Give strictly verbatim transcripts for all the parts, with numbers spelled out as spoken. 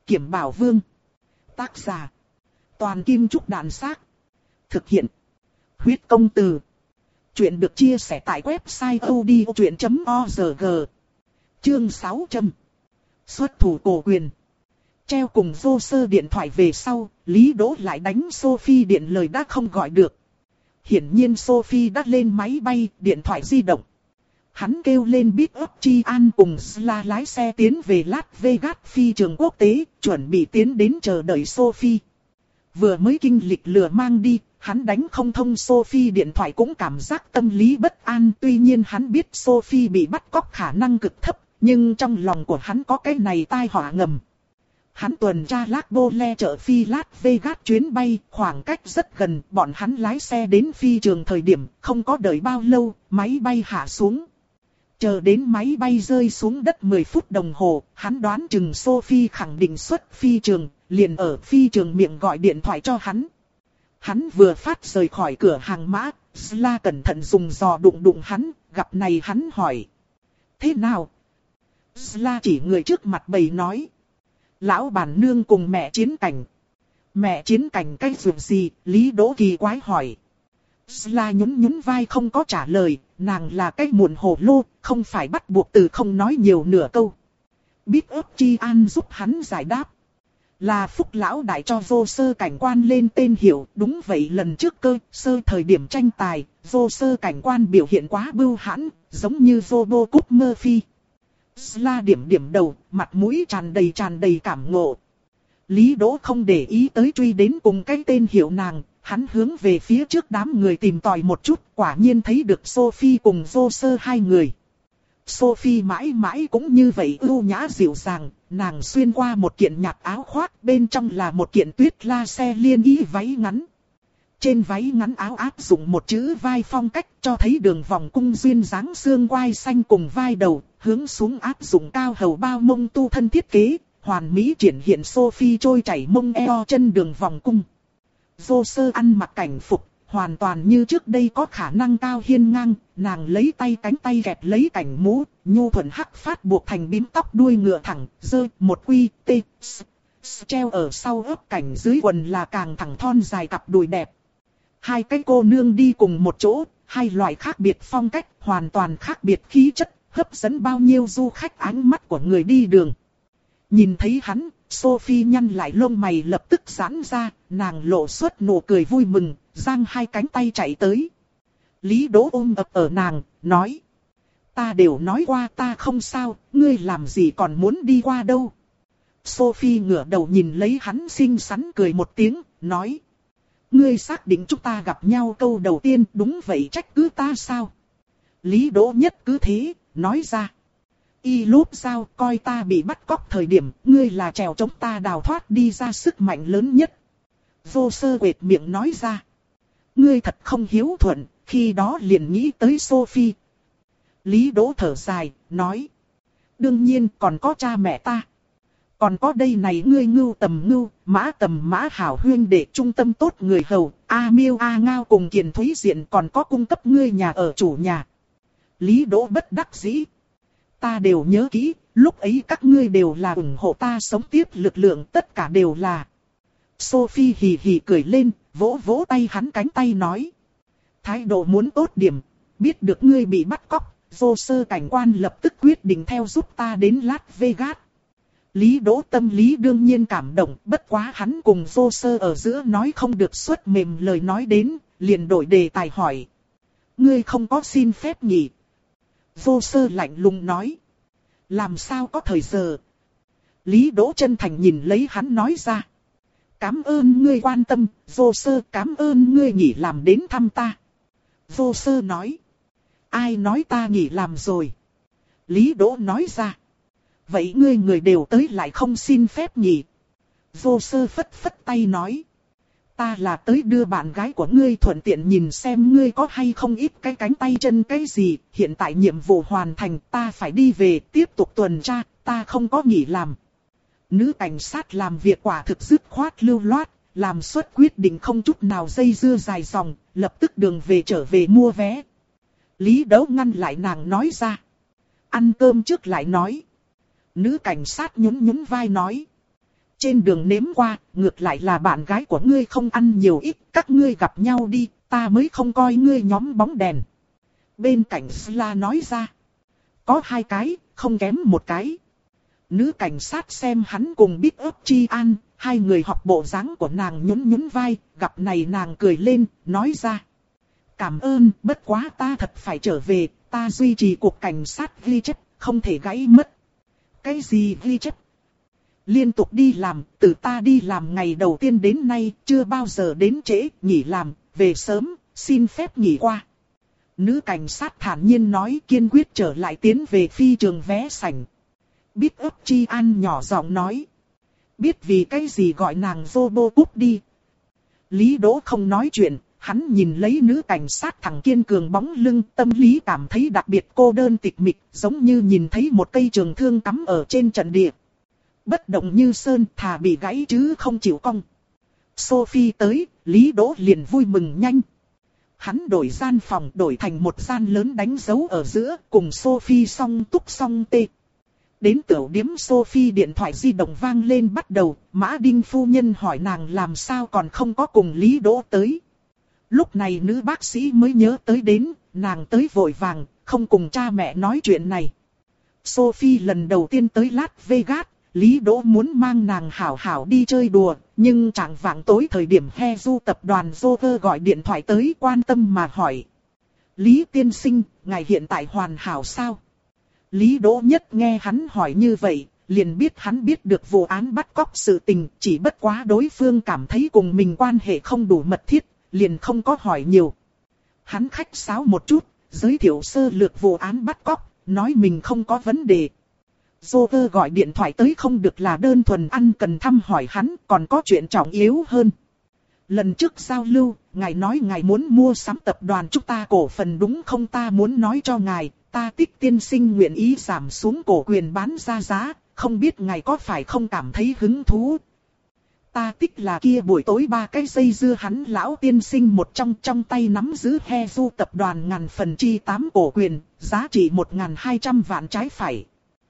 Kiểm Bảo Vương. Tác giả. Toàn Kim Trúc Đàn Xác. Thực hiện. Huyết Công Từ. Chuyện được chia sẻ tại website odchuyện chấm org. Chương sáu trăm. Xuất thủ cổ quyền. Treo cùng vô sơ điện thoại về sau, Lý Đỗ lại đánh Sophie điện lời đã không gọi được. Hiển nhiên Sophie đã lên máy bay, điện thoại di động. Hắn kêu lên Big Up Chi An cùng Sla lái xe tiến về Las Vegas phi trường quốc tế, chuẩn bị tiến đến chờ đợi Sophie. Vừa mới kinh lịch lừa mang đi, hắn đánh không thông Sophie điện thoại cũng cảm giác tâm lý bất an. Tuy nhiên hắn biết Sophie bị bắt cóc khả năng cực thấp, nhưng trong lòng của hắn có cái này tai họa ngầm. Hắn tuần tra Las Vegas chợ phi Las Vegas chuyến bay, khoảng cách rất gần, bọn hắn lái xe đến phi trường thời điểm, không có đợi bao lâu, máy bay hạ xuống. Chờ đến máy bay rơi xuống đất mười phút đồng hồ, hắn đoán chừng Sophie khẳng định xuất phi trường, liền ở phi trường miệng gọi điện thoại cho hắn. Hắn vừa phát rời khỏi cửa hàng mã, Sla cẩn thận dùng giò đụng đụng hắn, gặp này hắn hỏi. Thế nào? Sla chỉ người trước mặt bầy nói. Lão bản nương cùng mẹ chiến cảnh. Mẹ chiến cảnh cái dụng gì? Lý Đỗ kỳ quái hỏi. Sla nhún nhún vai không có trả lời, nàng là cái muộn hồ lô, không phải bắt buộc từ không nói nhiều nửa câu. Biết ấp Chi An giúp hắn giải đáp. Là Phúc lão đại cho vô sơ cảnh quan lên tên hiệu, đúng vậy lần trước cơ, sơ thời điểm tranh tài, vô sơ cảnh quan biểu hiện quá bưu hãn, giống như Robo Cúp Murphy. Sla điểm điểm đầu, mặt mũi tràn đầy tràn đầy cảm ngộ. Lý Đỗ không để ý tới truy đến cùng cái tên hiệu nàng, hắn hướng về phía trước đám người tìm tòi một chút, quả nhiên thấy được Sophie cùng vô sơ hai người. Sophie mãi mãi cũng như vậy ưu nhã dịu dàng, nàng xuyên qua một kiện nhạt áo khoác, bên trong là một kiện tuyết la xe liên y váy ngắn. Trên váy ngắn áo áp dụng một chữ vai phong cách cho thấy đường vòng cung duyên dáng xương quai xanh cùng vai đầu, hướng xuống áp dụng cao hầu bao mông tu thân thiết kế, hoàn mỹ triển hiện Sophie trôi chảy mông eo chân đường vòng cung. Vô sơ ăn mặc cảnh phục, hoàn toàn như trước đây có khả năng cao hiên ngang, nàng lấy tay cánh tay kẹp lấy cảnh mũ, nhu thuận hắc phát buộc thành bím tóc đuôi ngựa thẳng, dơ một quy tê, s, s, treo ở sau ớp cảnh dưới quần là càng thẳng thon dài cặp đùi đẹp. Hai cái cô nương đi cùng một chỗ, hai loại khác biệt phong cách, hoàn toàn khác biệt khí chất, hấp dẫn bao nhiêu du khách ánh mắt của người đi đường. Nhìn thấy hắn, Sophie nhăn lại lông mày lập tức giãn ra, nàng lộ xuất nụ cười vui mừng, giang hai cánh tay chạy tới. Lý Đỗ ôm ập ở nàng, nói. Ta đều nói qua ta không sao, ngươi làm gì còn muốn đi qua đâu. Sophie ngửa đầu nhìn lấy hắn xinh xắn cười một tiếng, nói. Ngươi xác định chúng ta gặp nhau câu đầu tiên, đúng vậy trách cứ ta sao? Lý Đỗ nhất cứ thế, nói ra. Y lốp sao, coi ta bị bắt cóc thời điểm, ngươi là trèo chống ta đào thoát đi ra sức mạnh lớn nhất. Vô sơ quệt miệng nói ra. Ngươi thật không hiếu thuận, khi đó liền nghĩ tới Sophie. Lý Đỗ thở dài, nói. Đương nhiên còn có cha mẹ ta. Còn có đây này ngươi ngưu tầm ngưu, mã tầm mã hảo huyên để trung tâm tốt người hầu, A Miêu A Ngao cùng Kiền Thúy Diện còn có cung cấp ngươi nhà ở chủ nhà. Lý Đỗ bất đắc dĩ. Ta đều nhớ kỹ, lúc ấy các ngươi đều là ủng hộ ta sống tiếp lực lượng, tất cả đều là. Sophie hì hì cười lên, vỗ vỗ tay hắn cánh tay nói. Thái độ muốn tốt điểm, biết được ngươi bị bắt cóc, vô sơ cảnh quan lập tức quyết định theo giúp ta đến Las Vegas. Lý Đỗ tâm lý đương nhiên cảm động, bất quá hắn cùng vô sơ ở giữa nói không được xuất mềm lời nói đến, liền đổi đề tài hỏi. Ngươi không có xin phép nhỉ? Vô sơ lạnh lùng nói. Làm sao có thời giờ? Lý Đỗ chân thành nhìn lấy hắn nói ra. Cảm ơn ngươi quan tâm, vô sơ cảm ơn ngươi nghỉ làm đến thăm ta. Vô sơ nói. Ai nói ta nghỉ làm rồi? Lý Đỗ nói ra. Vậy ngươi người đều tới lại không xin phép nhỉ? Vô sơ phất phất tay nói. Ta là tới đưa bạn gái của ngươi thuận tiện nhìn xem ngươi có hay không ít cái cánh tay chân cái gì. Hiện tại nhiệm vụ hoàn thành, ta phải đi về tiếp tục tuần tra, ta không có nghỉ làm. Nữ cảnh sát làm việc quả thực dứt khoát lưu loát, làm suất quyết định không chút nào dây dưa dài dòng, lập tức đường về trở về mua vé. Lý Đỗ ngăn lại nàng nói ra. Ăn cơm trước lại nói. Nữ cảnh sát nhún nhún vai nói. Trên đường nếm qua, ngược lại là bạn gái của ngươi không ăn nhiều ít, các ngươi gặp nhau đi, ta mới không coi ngươi nhóm bóng đèn. Bên cạnh Sla nói ra. Có hai cái, không kém một cái. Nữ cảnh sát xem hắn cùng Big Up Chi An, hai người học bộ dáng của nàng nhún nhún vai, gặp này nàng cười lên, nói ra. Cảm ơn, bất quá ta thật phải trở về, ta duy trì cuộc cảnh sát ghi chép, không thể gãy mất. Cái gì ghi chép? Liên tục đi làm, từ ta đi làm ngày đầu tiên đến nay, chưa bao giờ đến trễ, nghỉ làm, về sớm, xin phép nghỉ qua. Nữ cảnh sát thản nhiên nói, kiên quyết trở lại tiến về phi trường vé sảnh. Big Up Chi An nhỏ giọng nói. Biết vì cái gì gọi nàng Robo cúp đi. Lý Đỗ không nói chuyện, hắn nhìn lấy nữ cảnh sát thẳng kiên cường bóng lưng, tâm lý cảm thấy đặc biệt cô đơn tịch mịch, giống như nhìn thấy một cây trường thương cắm ở trên trận địa. Bất động như sơn, thà bị gãy chứ không chịu cong. Sophie tới, Lý Đỗ liền vui mừng nhanh. Hắn đổi gian phòng, đổi thành một gian lớn đánh dấu ở giữa, cùng Sophie song túc song tê. Đến tiểu điếm Sophie điện thoại di động vang lên bắt đầu, Mã Đinh phu nhân hỏi nàng làm sao còn không có cùng Lý Đỗ tới. Lúc này nữ bác sĩ mới nhớ tới đến, nàng tới vội vàng, không cùng cha mẹ nói chuyện này. Sophie lần đầu tiên tới Las Vegas, Lý Đỗ muốn mang nàng hảo hảo đi chơi đùa, nhưng chẳng vạng tối thời điểm Hezu tập đoàn Joker gọi điện thoại tới quan tâm mà hỏi. Lý tiên sinh, ngài hiện tại hoàn hảo sao? Lý Đỗ nhất nghe hắn hỏi như vậy, liền biết hắn biết được vụ án bắt cóc sự tình, chỉ bất quá đối phương cảm thấy cùng mình quan hệ không đủ mật thiết, liền không có hỏi nhiều. Hắn khách sáo một chút, giới thiệu sơ lược vụ án bắt cóc, nói mình không có vấn đề. Joker gọi điện thoại tới không được là đơn thuần ăn cần thăm hỏi hắn, còn có chuyện trọng yếu hơn. Lần trước giao lưu, ngài nói ngài muốn mua sắm tập đoàn chúng ta cổ phần đúng không? Ta muốn nói cho ngài, ta Tích tiên sinh nguyện ý giảm xuống cổ quyền bán ra giá, không biết ngài có phải không cảm thấy hứng thú. Ta Tích là kia buổi tối ba cái dây dưa hắn lão tiên sinh một trong trong tay nắm giữ Hezu tập đoàn ngàn phần chi tám cổ quyền, giá trị một nghìn hai trăm vạn trái phải.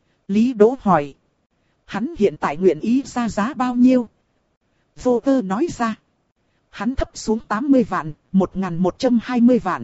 Lý Đỗ hỏi. Hắn hiện tại nguyện ý ra giá bao nhiêu? Vô cơ nói ra. Hắn thấp xuống tám mươi vạn, một nghìn một trăm hai mươi vạn.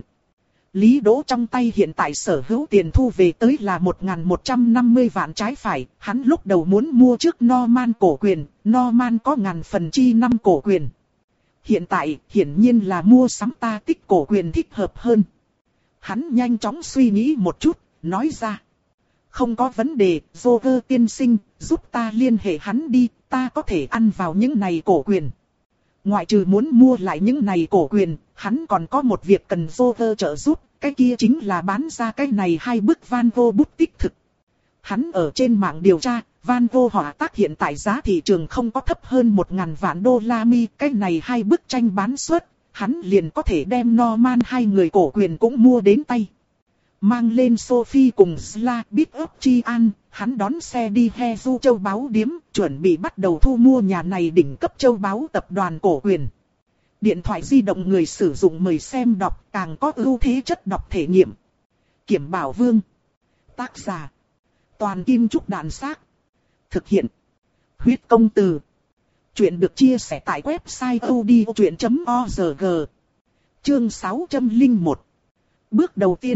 Lý Đỗ trong tay hiện tại sở hữu tiền thu về tới là một nghìn một trăm năm mươi vạn trái phải. Hắn lúc đầu muốn mua trước Norman cổ quyền, Norman có ngàn phần chi năm cổ quyền. Hiện tại, hiển nhiên là mua sắm ta Tích cổ quyền thích hợp hơn. Hắn nhanh chóng suy nghĩ một chút, nói ra. Không có vấn đề, Joker tiên sinh, giúp ta liên hệ hắn đi, ta có thể ăn vào những này cổ quyền. Ngoại trừ muốn mua lại những này cổ quyền, hắn còn có một việc cần Joker trợ giúp, cái kia chính là bán ra cái này hai bức Van Gogh bút tích thực. Hắn ở trên mạng điều tra, Van Gogh họa tác hiện tại giá thị trường không có thấp hơn một nghìn vạn đô la mi, cái này hai bức tranh bán suất, hắn liền có thể đem Norman hai người cổ quyền cũng mua đến tay. Mang lên Sophie cùng Sla Big Up Chi An, hắn đón xe đi Hezu châu báu điếm, chuẩn bị bắt đầu thu mua nhà này đỉnh cấp châu báu tập đoàn cổ quyền. Điện thoại di động người sử dụng mời xem đọc, càng có ưu thế chất đọc thể nghiệm. Kiểm Bảo Vương. Tác giả. Toàn Kim Trúc Đàn Xác. Thực hiện. Huyết Công Từ. Chuyện được chia sẻ tại website odchuyện chấm org. Chương sáu trăm lẻ một. Bước đầu tiên.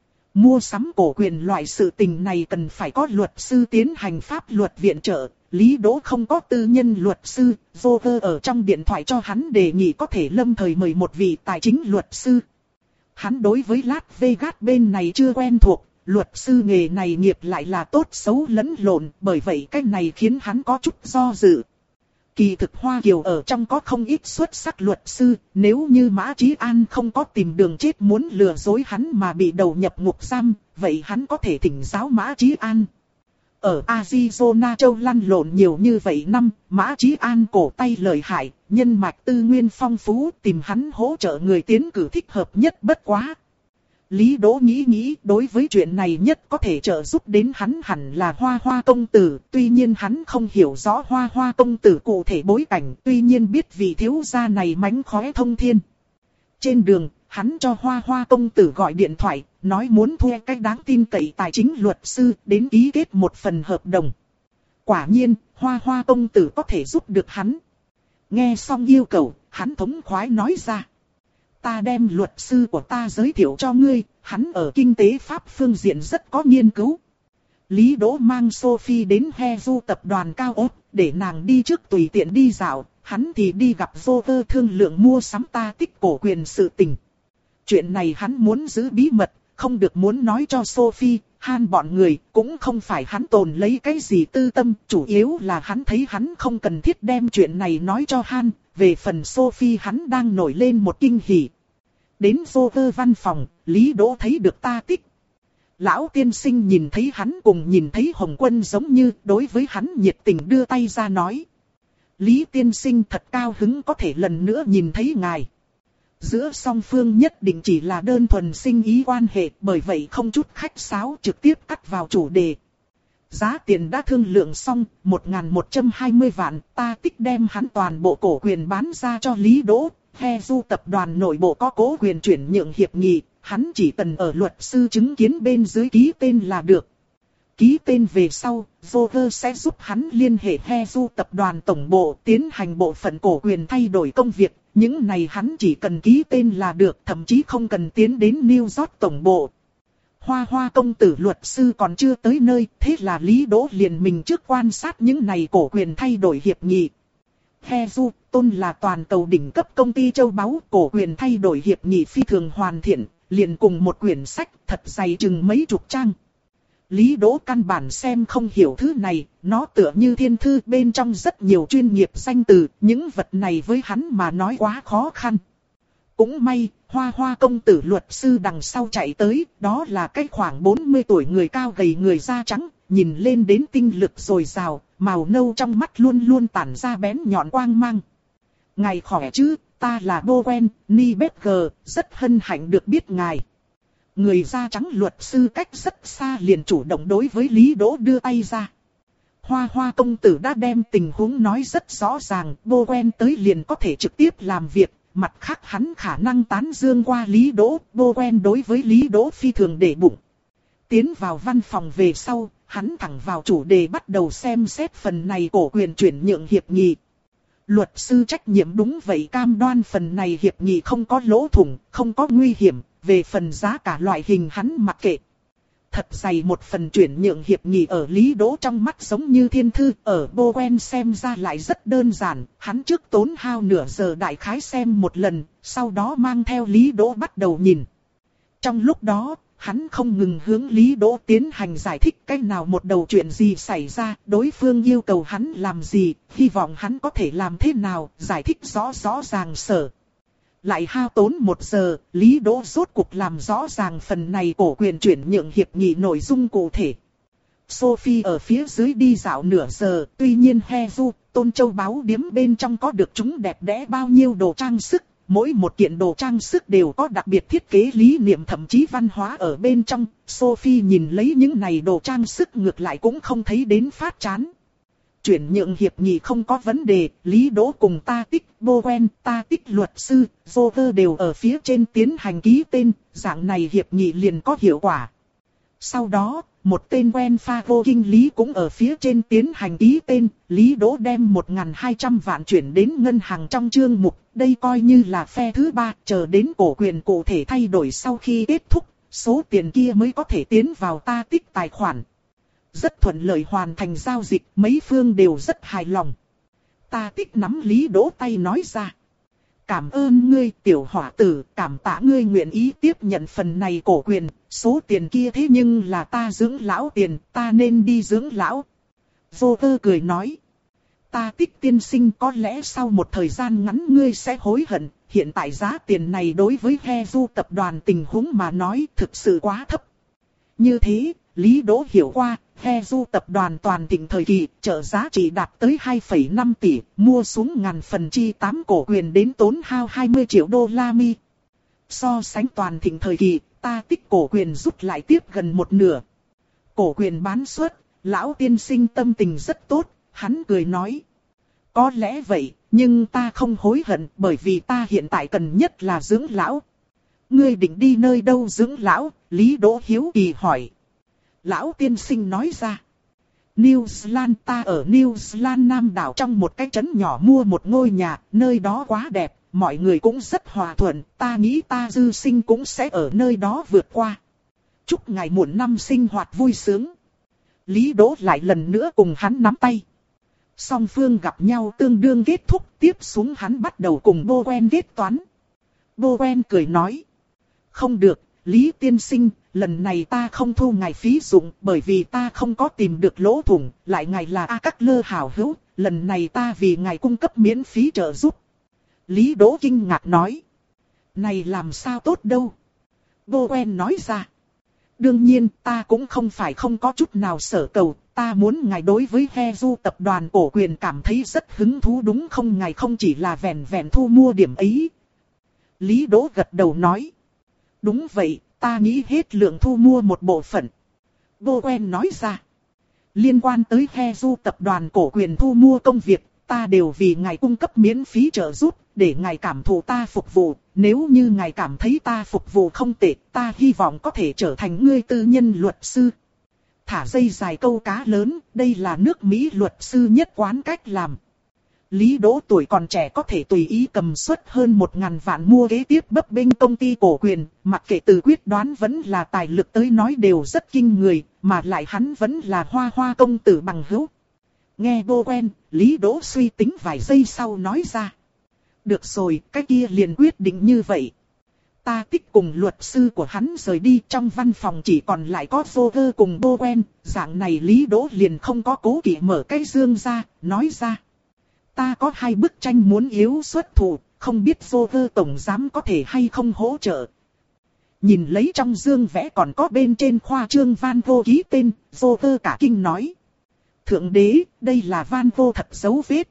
Mua sắm cổ quyền loại sự tình này cần phải có luật sư tiến hành pháp luật viện trợ. Lý Đỗ không có tư nhân luật sư, Joker ở trong điện thoại cho hắn đề nghị có thể lâm thời mời một vị tài chính luật sư. Hắn đối với Las Vegas bên này chưa quen thuộc, luật sư nghề này nghiệp lại là tốt xấu lẫn lộn, bởi vậy cái này khiến hắn có chút do dự. Kỳ thực Hoa Kiều ở trong có không ít xuất sắc luật sư, nếu như Mã Chí An không có tìm đường chết muốn lừa dối hắn mà bị đầu nhập ngục giam, vậy hắn có thể thỉnh giáo Mã Chí An. Ở Arizona châu lăn lộn nhiều như vậy năm, Mã Chí An cổ tay lợi hại, nhân mạch tư nguyên phong phú, tìm hắn hỗ trợ người tiến cử thích hợp nhất bất quá. Lý Đỗ nghĩ nghĩ, đối với chuyện này nhất có thể trợ giúp đến hắn hẳn là Hoa Hoa công tử, tuy nhiên hắn không hiểu rõ Hoa Hoa công tử cụ thể bối cảnh, tuy nhiên biết vị thiếu gia này mánh khóe thông thiên. Trên đường, hắn cho Hoa Hoa công tử gọi điện thoại, nói muốn thuê cách đáng tin cậy tài chính luật sư đến ký kết một phần hợp đồng. Quả nhiên, Hoa Hoa công tử có thể giúp được hắn. Nghe xong yêu cầu, hắn thống khoái nói ra. Ta đem luật sư của ta giới thiệu cho ngươi, hắn ở kinh tế pháp phương diện rất có nghiên cứu. Lý Đỗ mang Sophie đến Heju tập đoàn cao ốc, để nàng đi trước tùy tiện đi dạo, hắn thì đi gặp Joker thương lượng mua sắm ta tích cổ quyền sự tình. Chuyện này hắn muốn giữ bí mật, không được muốn nói cho Sophie, Han bọn người, cũng không phải hắn tồn lấy cái gì tư tâm, chủ yếu là hắn thấy hắn không cần thiết đem chuyện này nói cho Han, về phần Sophie hắn đang nổi lên một kinh hỉ. Đến Joker văn phòng, Lý Đỗ thấy được ta tích. Lão tiên sinh nhìn thấy hắn cùng nhìn thấy Hồng Quân giống như đối với hắn nhiệt tình đưa tay ra nói. Lý tiên sinh thật cao hứng có thể lần nữa nhìn thấy ngài. Giữa song phương nhất định chỉ là đơn thuần sinh ý quan hệ, bởi vậy không chút khách sáo trực tiếp cắt vào chủ đề. Giá tiền đã thương lượng xong, một nghìn một trăm hai mươi vạn, ta tích đem hắn toàn bộ cổ quyền bán ra cho Lý Đỗ. Heju tập đoàn nội bộ có cố quyền chuyển nhượng hiệp nghị, hắn chỉ cần ở luật sư chứng kiến bên dưới ký tên là được. Ký tên về sau, Joker sẽ giúp hắn liên hệ Heju tập đoàn tổng bộ tiến hành bộ phận cổ quyền thay đổi công việc. Những này hắn chỉ cần ký tên là được, thậm chí không cần tiến đến New York tổng bộ. Hoa Hoa công tử luật sư còn chưa tới nơi, thế là Lý Đỗ liền mình trước quan sát những này cổ quyền thay đổi hiệp nghị. Heju tôn là toàn cầu đỉnh cấp công ty châu báu, cổ quyền thay đổi hiệp nghị phi thường hoàn thiện, liền cùng một quyển sách thật dày chừng mấy chục trang. Lý Đỗ căn bản xem không hiểu thứ này, nó tựa như thiên thư bên trong rất nhiều chuyên nghiệp danh từ, những vật này với hắn mà nói quá khó khăn. Cũng may, Hoa Hoa công tử luật sư đằng sau chạy tới, đó là cái khoảng bốn mươi tuổi người cao gầy người da trắng, nhìn lên đến tinh lực dồi dào, màu nâu trong mắt luôn luôn tản ra bén nhọn quang mang. Ngài khỏe chứ, ta là Bowen, Nibetger, rất hân hạnh được biết ngài. Người da trắng luật sư cách rất xa liền chủ động đối với Lý Đỗ đưa tay ra. Hoa Hoa công tử đã đem tình huống nói rất rõ ràng, Bowen tới liền có thể trực tiếp làm việc, mặt khác hắn khả năng tán dương qua Lý Đỗ, Bowen đối với Lý Đỗ phi thường để bụng. Tiến vào văn phòng về sau, hắn thẳng vào chủ đề bắt đầu xem xét phần này cổ quyền chuyển nhượng hiệp nghị. Luật sư trách nhiệm đúng vậy, cam đoan phần này hiệp nghị không có lỗ thủng, không có nguy hiểm, về phần giá cả loại hình hắn mặc kệ. Thật dày một phần chuyển nhượng hiệp nghị ở Lý Đỗ trong mắt giống như thiên thư, ở Bowen xem ra lại rất đơn giản, hắn trước tốn hao nửa giờ đại khái xem một lần, sau đó mang theo Lý Đỗ bắt đầu nhìn. Trong lúc đó, hắn không ngừng hướng Lý Đỗ tiến hành giải thích cách nào một đầu chuyện gì xảy ra, đối phương yêu cầu hắn làm gì, hy vọng hắn có thể làm thế nào, giải thích rõ rõ ràng sở. Lại hao tốn một giờ, Lý Đỗ rốt cuộc làm rõ ràng phần này cổ quyền chuyển nhượng hiệp nghị nội dung cụ thể. Sophie ở phía dưới đi dạo nửa giờ, tuy nhiên Heju, tôn châu báu điếm bên trong có được chúng đẹp đẽ bao nhiêu đồ trang sức. Mỗi một kiện đồ trang sức đều có đặc biệt thiết kế lý niệm thậm chí văn hóa ở bên trong. Sophie nhìn lấy những này đồ trang sức ngược lại cũng không thấy đến phát chán. Chuyển nhượng hiệp nghị không có vấn đề, Lý Đỗ cùng ta tích, Bowen, ta tích luật sư, Joker đều ở phía trên tiến hành ký tên, dạng này hiệp nghị liền có hiệu quả. Sau đó, một tên quen pha vô kinh lý cũng ở phía trên tiến hành ký tên, Lý Đỗ đem một nghìn hai trăm vạn chuyển đến ngân hàng trong chương mục, đây coi như là phe thứ ba, chờ đến cổ quyền cụ thể thay đổi sau khi kết thúc, số tiền kia mới có thể tiến vào ta tích tài khoản. Rất thuận lợi hoàn thành giao dịch, mấy phương đều rất hài lòng. Ta tích nắm Lý Đỗ tay nói ra. Cảm ơn ngươi tiểu hỏa tử, cảm tạ ngươi nguyện ý tiếp nhận phần này cổ quyền, số tiền kia thế nhưng là ta dưỡng lão tiền, ta nên đi dưỡng lão. Joker cười nói. Ta tích tiên sinh có lẽ sau một thời gian ngắn ngươi sẽ hối hận, hiện tại giá tiền này đối với Heju tập đoàn tình huống mà nói thực sự quá thấp. Như thế, Lý Đỗ hiểu qua, Heju tập đoàn toàn thịnh thời kỳ, trợ giá trị đạt tới hai phẩy năm tỷ, mua xuống ngàn phần chi tám cổ quyền đến tốn hao hai mươi triệu đô la mi. So sánh toàn thịnh thời kỳ, ta tích cổ quyền rút lại tiếp gần một nửa. Cổ quyền bán suất, lão tiên sinh tâm tình rất tốt, hắn cười nói. Có lẽ vậy, nhưng ta không hối hận bởi vì ta hiện tại cần nhất là dưỡng lão. Ngươi định đi nơi đâu dưỡng lão? Lý Đỗ hiếu kỳ hỏi. Lão tiên sinh nói ra. New Zealand, ta ở New Zealand Nam đảo trong một cái trấn nhỏ mua một ngôi nhà, nơi đó quá đẹp, mọi người cũng rất hòa thuận, ta nghĩ ta dư sinh cũng sẽ ở nơi đó vượt qua. Chúc ngài muộn năm sinh hoạt vui sướng. Lý Đỗ lại lần nữa cùng hắn nắm tay. Song phương gặp nhau tương đương kết thúc, tiếp xuống hắn bắt đầu cùng Bowen kết toán. Bowen cười nói. Không được, Lý tiên sinh, lần này ta không thu ngài phí dụng, bởi vì ta không có tìm được lỗ thủng, lại ngài là A Các Lơ hảo hữu, lần này ta vì ngài cung cấp miễn phí trợ giúp. Lý Đỗ kinh ngạc nói. Này làm sao tốt đâu. Bowen nói ra. Đương nhiên, ta cũng không phải không có chút nào sở cầu, ta muốn ngài đối với Hezu tập đoàn cổ quyền cảm thấy rất hứng thú đúng không, ngài không chỉ là vẹn vẹn thu mua điểm ấy. Lý Đỗ gật đầu nói. Đúng vậy, ta nghĩ hết lượng thu mua một bộ phận. Bowen nói ra. Liên quan tới Hezu tập đoàn cổ quyền thu mua công việc, ta đều vì ngài cung cấp miễn phí trợ giúp, để ngài cảm thụ ta phục vụ. Nếu như ngài cảm thấy ta phục vụ không tệ, ta hy vọng có thể trở thành ngươi tư nhân luật sư. Thả dây dài câu cá lớn, đây là nước Mỹ luật sư nhất quán cách làm. Lý Đỗ tuổi còn trẻ có thể tùy ý cầm suất hơn một ngàn vạn mua kế tiếp bấp bênh công ty cổ quyền, mặc kệ từ quyết đoán vẫn là tài lực tới nói đều rất kinh người, mà lại hắn vẫn là hoa hoa công tử bằng hữu. Nghe Bowen, Lý Đỗ suy tính vài giây sau nói ra. Được rồi, cái kia liền quyết định như vậy. Ta tích cùng luật sư của hắn rời đi, trong văn phòng chỉ còn lại có Roger cùng Bowen, dạng này Lý Đỗ liền không có cố kỵ mở cái dương ra, nói ra. Ta có hai bức tranh muốn yếu xuất thủ, không biết Roger tổng giám có thể hay không hỗ trợ. Nhìn lấy trong dương vẽ còn có bên trên khoa trương Van Gogh ký tên, Roger cả kinh nói. Thượng đế, đây là Van Gogh thật dấu vết.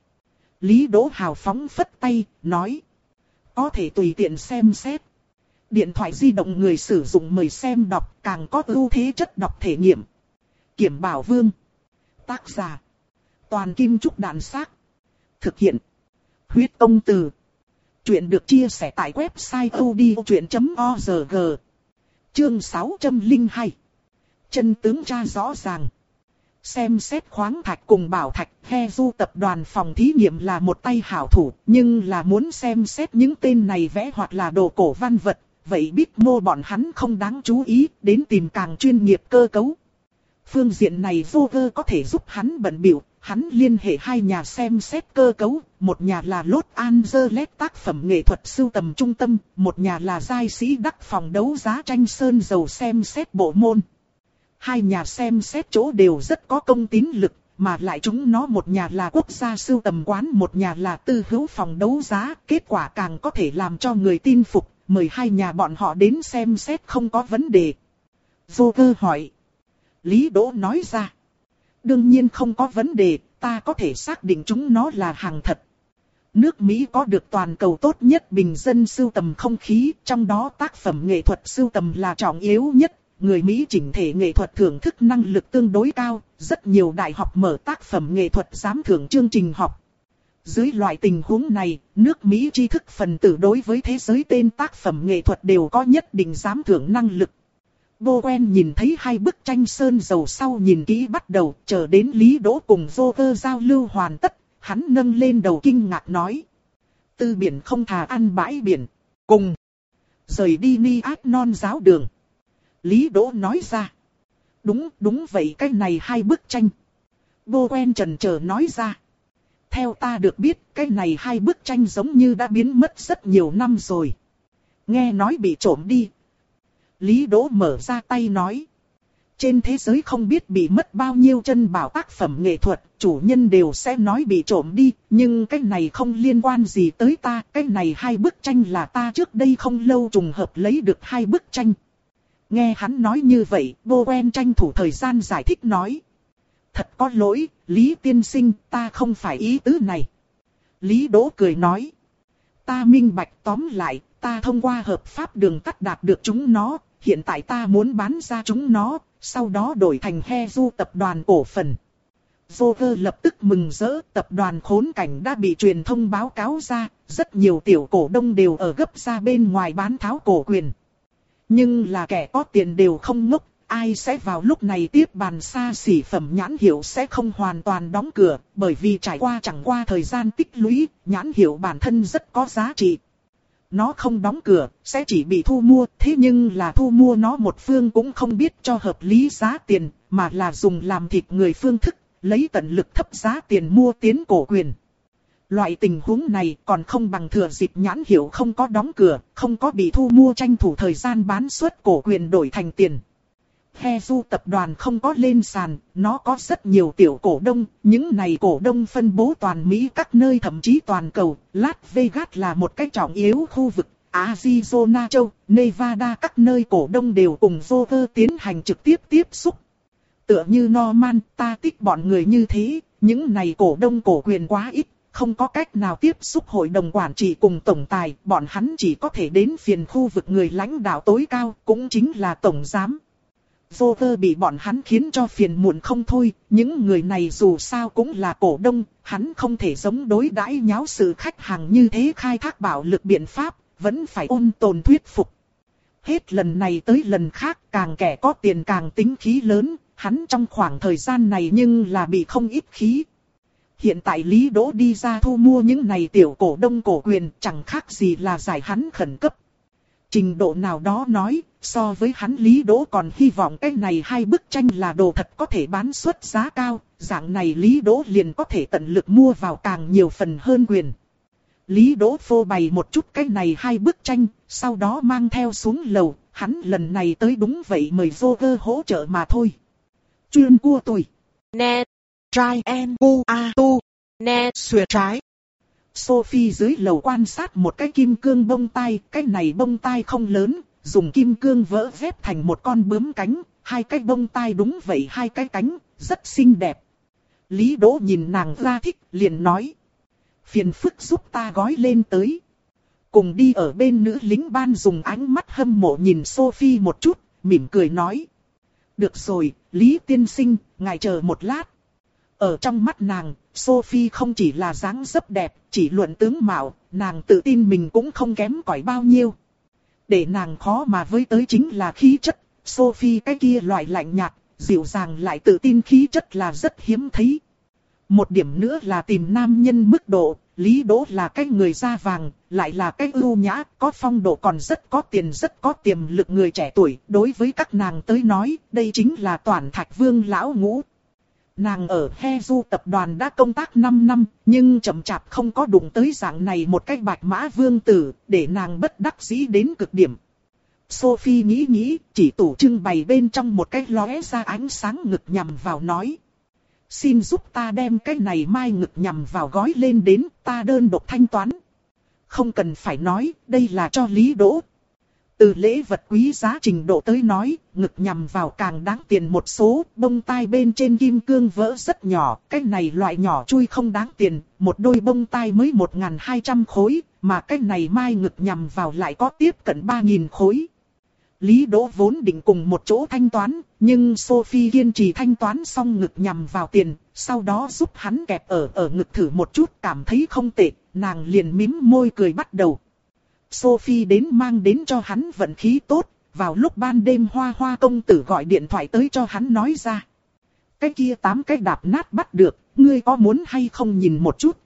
Lý Đỗ hào phóng phất tay, nói. Có thể tùy tiện xem xét. Điện thoại di động người sử dụng mời xem đọc, càng có ưu thế chất đọc thể nghiệm. Kiểm Bảo Vương. Tác giả. Toàn Kim Trúc Đàn Xác. Thực hiện. Huyết Công Từ. Chuyện được chia sẻ tại website odchuyện chấm org. Chương sáu trăm lẻ hai. Chân tướng tra rõ ràng. Xem xét khoáng thạch cùng bảo thạch, Hezu tập đoàn phòng thí nghiệm là một tay hảo thủ, nhưng là muốn xem xét những tên này vẽ hoặc là đồ cổ văn vật, vậy Big Mo bọn hắn không đáng chú ý, đến tìm càng chuyên nghiệp cơ cấu. Phương diện này Roger có thể giúp hắn bận bịu, hắn liên hệ hai nhà xem xét cơ cấu, một nhà là Los Angeles tác phẩm nghệ thuật sưu tầm trung tâm, một nhà là giai sĩ đắc phòng đấu giá tranh sơn dầu xem xét bộ môn. Hai nhà xem xét chỗ đều rất có công tín lực, mà lại chúng nó một nhà là quốc gia sưu tầm quán, một nhà là tư hữu phòng đấu giá, kết quả càng có thể làm cho người tin phục, mời hai nhà bọn họ đến xem xét không có vấn đề. Roger hỏi. Lý Đỗ nói ra. Đương nhiên không có vấn đề, ta có thể xác định chúng nó là hàng thật. Nước Mỹ có được toàn cầu tốt nhất bình dân sưu tầm không khí, trong đó tác phẩm nghệ thuật sưu tầm là trọng yếu nhất. Người Mỹ chỉnh thể nghệ thuật thưởng thức năng lực tương đối cao, rất nhiều đại học mở tác phẩm nghệ thuật giám thưởng chương trình học. Dưới loại tình huống này, nước Mỹ tri thức phần tử đối với thế giới tên tác phẩm nghệ thuật đều có nhất định giám thưởng năng lực. Bowen nhìn thấy hai bức tranh sơn dầu sau nhìn kỹ bắt đầu, chờ đến Lý Đỗ cùng Roger giao lưu hoàn tất, hắn nâng lên đầu kinh ngạc nói. Tư biển không thà ăn bãi biển, cùng rời đi Ni Át Non giáo đường. Lý Đỗ nói ra. Đúng, đúng vậy, cái này hai bức tranh. Bowen chần chờ nói ra. Theo ta được biết, cái này hai bức tranh giống như đã biến mất rất nhiều năm rồi. Nghe nói bị trộm đi. Lý Đỗ mở ra tay nói. Trên thế giới không biết bị mất bao nhiêu chân bảo tác phẩm nghệ thuật, chủ nhân đều sẽ nói bị trộm đi, nhưng cái này không liên quan gì tới ta, cái này hai bức tranh là ta trước đây không lâu trùng hợp lấy được hai bức tranh. Nghe hắn nói như vậy, Bowen tranh thủ thời gian giải thích nói. Thật có lỗi, Lý tiên sinh, ta không phải ý tứ này. Lý Đỗ cười nói. Ta minh bạch, tóm lại, ta thông qua hợp pháp đường tắt đạt được chúng nó, hiện tại ta muốn bán ra chúng nó, sau đó đổi thành Hezu tập đoàn cổ phần. Roger lập tức mừng rỡ, tập đoàn khốn cảnh đã bị truyền thông báo cáo ra, rất nhiều tiểu cổ đông đều ở gấp ra bên ngoài bán tháo cổ quyền. Nhưng là kẻ có tiền đều không ngốc, ai sẽ vào lúc này tiếp bàn xa xỉ phẩm nhãn hiệu sẽ không hoàn toàn đóng cửa, bởi vì trải qua chẳng qua thời gian tích lũy, nhãn hiệu bản thân rất có giá trị. Nó không đóng cửa, sẽ chỉ bị thu mua, thế nhưng là thu mua nó một phương cũng không biết cho hợp lý giá tiền, mà là dùng làm thịt người phương thức, lấy tận lực thấp giá tiền mua tiến cổ quyền. Loại tình huống này còn không bằng thừa dịp nhãn hiệu không có đóng cửa, không có bị thu mua tranh thủ thời gian bán suất cổ quyền đổi thành tiền. Hezu tập đoàn không có lên sàn, nó có rất nhiều tiểu cổ đông, những này cổ đông phân bố toàn Mỹ các nơi thậm chí toàn cầu. Las Vegas là một cái trọng yếu khu vực, Arizona châu, Nevada các nơi cổ đông đều cùng Joker tiến hành trực tiếp tiếp xúc. Tựa như Norman, ta tích bọn người như thế, những này cổ đông cổ quyền quá ít, không có cách nào tiếp xúc hội đồng quản trị cùng tổng tài, bọn hắn chỉ có thể đến phiền khu vực người lãnh đạo tối cao, cũng chính là tổng giám. Joker bị bọn hắn khiến cho phiền muộn không thôi, những người này dù sao cũng là cổ đông, hắn không thể giống đối đãi nháo sự khách hàng như thế khai thác bạo lực biện pháp, vẫn phải ôn tồn thuyết phục. Hết lần này tới lần khác, càng kẻ có tiền càng tính khí lớn, hắn trong khoảng thời gian này nhưng là bị không ít khí. Hiện tại Lý Đỗ đi ra thu mua những này tiểu cổ đông cổ quyền, chẳng khác gì là giải hắn khẩn cấp. Trình độ nào đó nói, so với hắn Lý Đỗ còn hy vọng cái này hai bức tranh là đồ thật có thể bán suất giá cao, dạng này Lý Đỗ liền có thể tận lực mua vào càng nhiều phần hơn quyền. Lý Đỗ phô bày một chút cái này hai bức tranh, sau đó mang theo xuống lầu, hắn lần này tới đúng vậy mời Joker hỗ trợ mà thôi. Chuyên cua tôi. Nè, trai en u a tu, nè xuề trái. Sophie dưới lầu quan sát một cái kim cương bông tai, cái này bông tai không lớn, dùng kim cương vỡ vép thành một con bướm cánh, hai cái bông tai đúng vậy hai cái cánh, rất xinh đẹp. Lý Đỗ nhìn nàng ra thích, liền nói. Phiền phức giúp ta gói lên tới. Cùng đi ở bên nữ lính ban dùng ánh mắt hâm mộ nhìn Sophie một chút, mỉm cười nói. Được rồi, Lý tiên sinh, ngài chờ một lát. Ở trong mắt nàng, Sophie không chỉ là dáng dấp đẹp, chỉ luận tướng mạo, nàng tự tin mình cũng không kém cỏi bao nhiêu. Để nàng khó mà với tới chính là khí chất, Sophie cái kia loại lạnh nhạt, dịu dàng lại tự tin khí chất là rất hiếm thấy. Một điểm nữa là tìm nam nhân mức độ, Lý Đỗ là cái người da vàng, lại là cái ưu nhã, có phong độ còn rất có tiền rất có tiềm lực người trẻ tuổi. Đối với các nàng tới nói, đây chính là toàn thạch vương lão ngũ. Nàng ở Hezu tập đoàn đã công tác năm năm, nhưng chậm chạp không có đụng tới dạng này một cái bạch mã vương tử, để nàng bất đắc dĩ đến cực điểm. Sophie nghĩ nghĩ, chỉ tủ trưng bày bên trong một cái lóe ra ánh sáng ngực nhằm vào nói. Xin giúp ta đem cái này mai ngực nhằm vào gói lên đến, ta đơn độc thanh toán. Không cần phải nói, đây là cho Lý Đỗ. Từ lễ vật quý giá trình độ tới nói, ngực nhằm vào càng đáng tiền một số, bông tai bên trên kim cương vỡ rất nhỏ, cái này loại nhỏ chui không đáng tiền, một đôi bông tai mới một nghìn hai trăm khối, mà cái này mai ngực nhằm vào lại có tiếp cận ba nghìn khối. Lý Đỗ vốn định cùng một chỗ thanh toán, nhưng Sophie kiên trì thanh toán xong ngực nhằm vào tiền, sau đó giúp hắn kẹp ở ở ngực thử một chút, cảm thấy không tệ, nàng liền mím môi cười bắt đầu. Sophie đến mang đến cho hắn vận khí tốt, vào lúc ban đêm Hoa Hoa công tử gọi điện thoại tới cho hắn nói ra. Cái kia tám cái đạp nát bắt được, ngươi có muốn hay không nhìn một chút?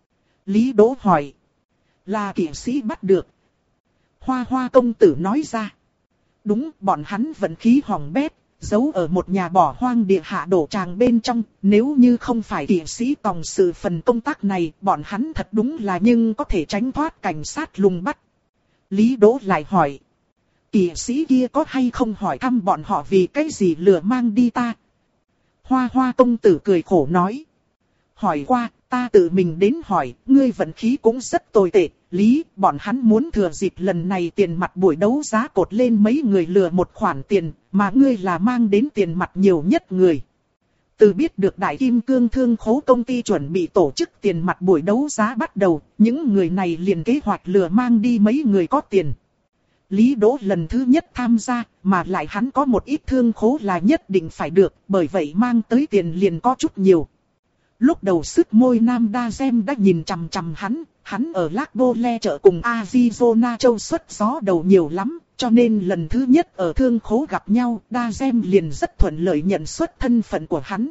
Lý Đỗ hỏi. Là kỵ sĩ bắt được. Hoa Hoa công tử nói ra. Đúng, bọn hắn vận khí hỏng bét, giấu ở một nhà bỏ hoang địa hạ đổ tràng bên trong, nếu như không phải kỵ sĩ tòng sự phần công tác này, bọn hắn thật đúng là nhưng có thể tránh thoát cảnh sát lùng bắt. Lý Đỗ lại hỏi, kỵ sĩ kia có hay không hỏi thăm bọn họ vì cái gì lừa mang đi ta? Hoa Hoa công tử cười khổ nói, hỏi qua, ta tự mình đến hỏi, ngươi vận khí cũng rất tồi tệ. Lý, bọn hắn muốn thừa dịp lần này tiền mặt buổi đấu giá cột lên mấy người lừa một khoản tiền, mà ngươi là mang đến tiền mặt nhiều nhất người. Từ biết được Đại Kim Cương Thương Khố công ty chuẩn bị tổ chức tiền mặt buổi đấu giá bắt đầu, những người này liền kế hoạch lừa mang đi mấy người có tiền. Lý Đỗ lần thứ nhất tham gia, mà lại hắn có một ít thương khố là nhất định phải được, bởi vậy mang tới tiền liền có chút nhiều. Lúc đầu sức môi Nam Đa Gem đã nhìn chằm chằm hắn, hắn ở Lac Bole chợ cùng Arizona châu xuất gió đầu nhiều lắm, cho nên lần thứ nhất ở thương khố gặp nhau, Đa Gem liền rất thuận lợi nhận xuất thân phận của hắn.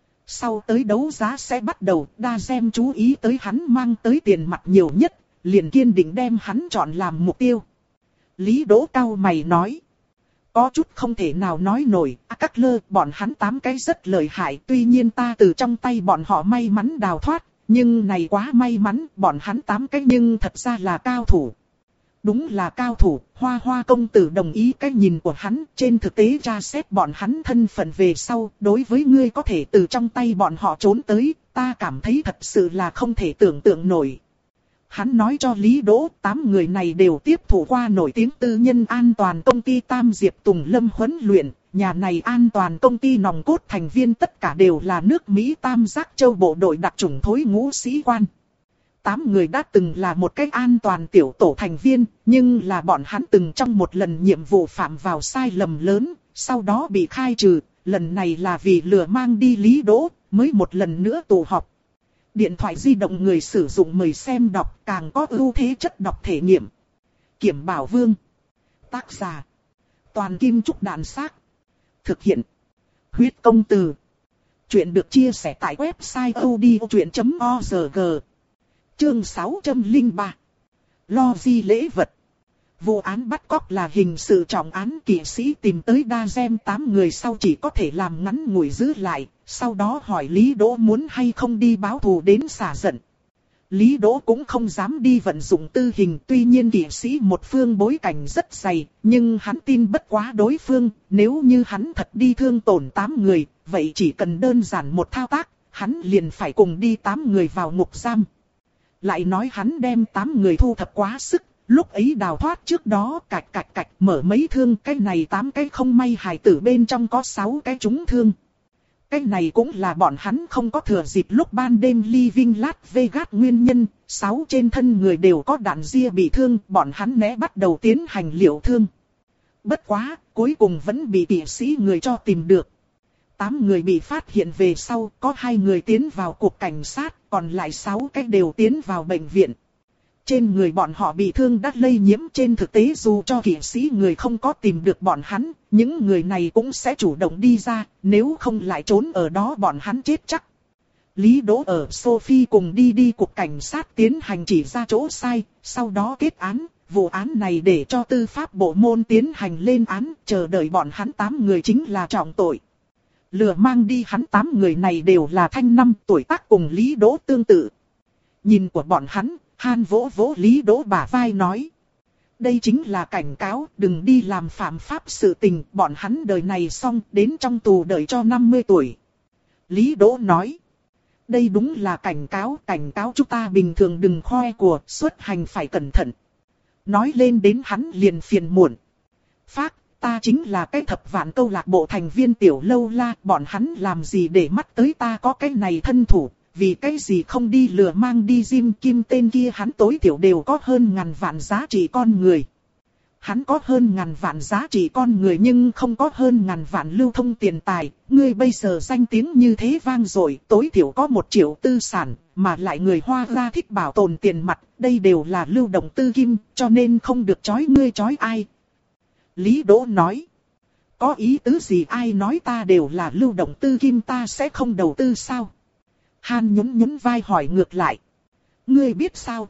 Sau tới đấu giá sẽ bắt đầu, Đa Gem chú ý tới hắn mang tới tiền mặt nhiều nhất, liền kiên định đem hắn chọn làm mục tiêu. Lý Đỗ cau mày nói. Có chút không thể nào nói nổi, à, các lơ, bọn hắn tám cái rất lợi hại, tuy nhiên ta từ trong tay bọn họ may mắn đào thoát, nhưng này quá may mắn, bọn hắn tám cái nhưng thật ra là cao thủ. Đúng là cao thủ, Hoa Hoa công tử đồng ý cái nhìn của hắn, trên thực tế tra xét bọn hắn thân phận về sau, đối với ngươi có thể từ trong tay bọn họ trốn tới, ta cảm thấy thật sự là không thể tưởng tượng nổi. Hắn nói cho Lý Đỗ, tám người này đều tiếp thụ qua nổi tiếng tư nhân an toàn công ty Tam Diệp Tùng Lâm huấn luyện, nhà này an toàn công ty nòng cốt thành viên tất cả đều là nước Mỹ Tam Giác Châu bộ đội đặc chủng thối ngũ sĩ quan. Tám người đã từng là một cái an toàn tiểu tổ thành viên, nhưng là bọn hắn từng trong một lần nhiệm vụ phạm vào sai lầm lớn, sau đó bị khai trừ, lần này là vì lừa mang đi Lý Đỗ, mới một lần nữa tụ họp. Điện thoại di động người sử dụng mời xem đọc, càng có ưu thế chất đọc thể nghiệm. Kiểm Bảo Vương. Tác giả. Toàn Kim Trúc Đạn Xác. Thực hiện. Huyết Công Từ. Chuyện được chia sẻ tại website odchuyện chấm org. Chương sáu trăm lẻ ba. Lo di lễ vật. Vụ án bắt cóc là hình sự trọng án, kỵ sĩ tìm tới Đa Gem tám người sau chỉ có thể làm ngắn ngủi giữ lại, sau đó hỏi Lý Đỗ muốn hay không đi báo thù đến xả giận. Lý Đỗ cũng không dám đi vận dụng tư hình, tuy nhiên kỵ sĩ một phương bối cảnh rất dày, nhưng hắn tin bất quá đối phương, nếu như hắn thật đi thương tổn tám người, vậy chỉ cần đơn giản một thao tác, hắn liền phải cùng đi tám người vào ngục giam. Lại nói hắn đem tám người thu thập quá sức, lúc ấy đào thoát trước đó cạch cạch cạch mở mấy thương, cái này tám cái không may hài tử bên trong có sáu cái trúng thương. Cái này cũng là bọn hắn không có thừa dịp lúc ban đêm Living Las Vegas nguyên nhân, sáu trên thân người đều có đạn ria bị thương, bọn hắn né bắt đầu tiến hành liệu thương. Bất quá, cuối cùng vẫn bị kỵ sĩ người cho tìm được. Tám người bị phát hiện về sau, có hai người tiến vào cục cảnh sát, còn lại sáu cái đều tiến vào bệnh viện. Trên người bọn họ bị thương đã lây nhiễm, trên thực tế dù cho kỵ sĩ người không có tìm được bọn hắn, những người này cũng sẽ chủ động đi ra, nếu không lại trốn ở đó bọn hắn chết chắc. Lý Đỗ ở Sophie cùng đi đi cục cảnh sát tiến hành chỉ ra chỗ sai, sau đó kết án, vụ án này để cho tư pháp bộ môn tiến hành lên án, chờ đợi bọn hắn tám người chính là trọng tội. Lừa mang đi hắn tám người này đều là thanh năm, tuổi tác cùng Lý Đỗ tương tự. Nhìn của bọn hắn, Han vỗ vỗ Lý Đỗ bả vai nói. Đây chính là cảnh cáo, đừng đi làm phạm pháp sự tình, bọn hắn đời này xong, đến trong tù đợi cho năm mươi tuổi. Lý Đỗ nói. Đây đúng là cảnh cáo, cảnh cáo chúng ta bình thường đừng khoe của, xuất hành phải cẩn thận. Nói lên đến hắn liền phiền muộn. Phác, ta chính là cái thập vạn câu lạc bộ thành viên tiểu lâu la, bọn hắn làm gì để mắt tới ta có cái này thân thủ. Vì cái gì không đi lừa mang đi Jim Kim tên kia, hắn tối thiểu đều có hơn ngàn vạn giá trị con người. Hắn có hơn ngàn vạn giá trị con người nhưng không có hơn ngàn vạn lưu thông tiền tài. Ngươi bây giờ danh tiếng như thế vang dội, tối thiểu có một triệu tư sản, mà lại người Hoa ra thích bảo tồn tiền mặt, đây đều là lưu động tư kim, cho nên không được chói ngươi chói ai. Lý Đỗ nói. Có ý tứ gì, ai nói ta đều là lưu động tư kim, ta sẽ không đầu tư sao? Han nhún nhún vai hỏi ngược lại. Ngươi biết sao?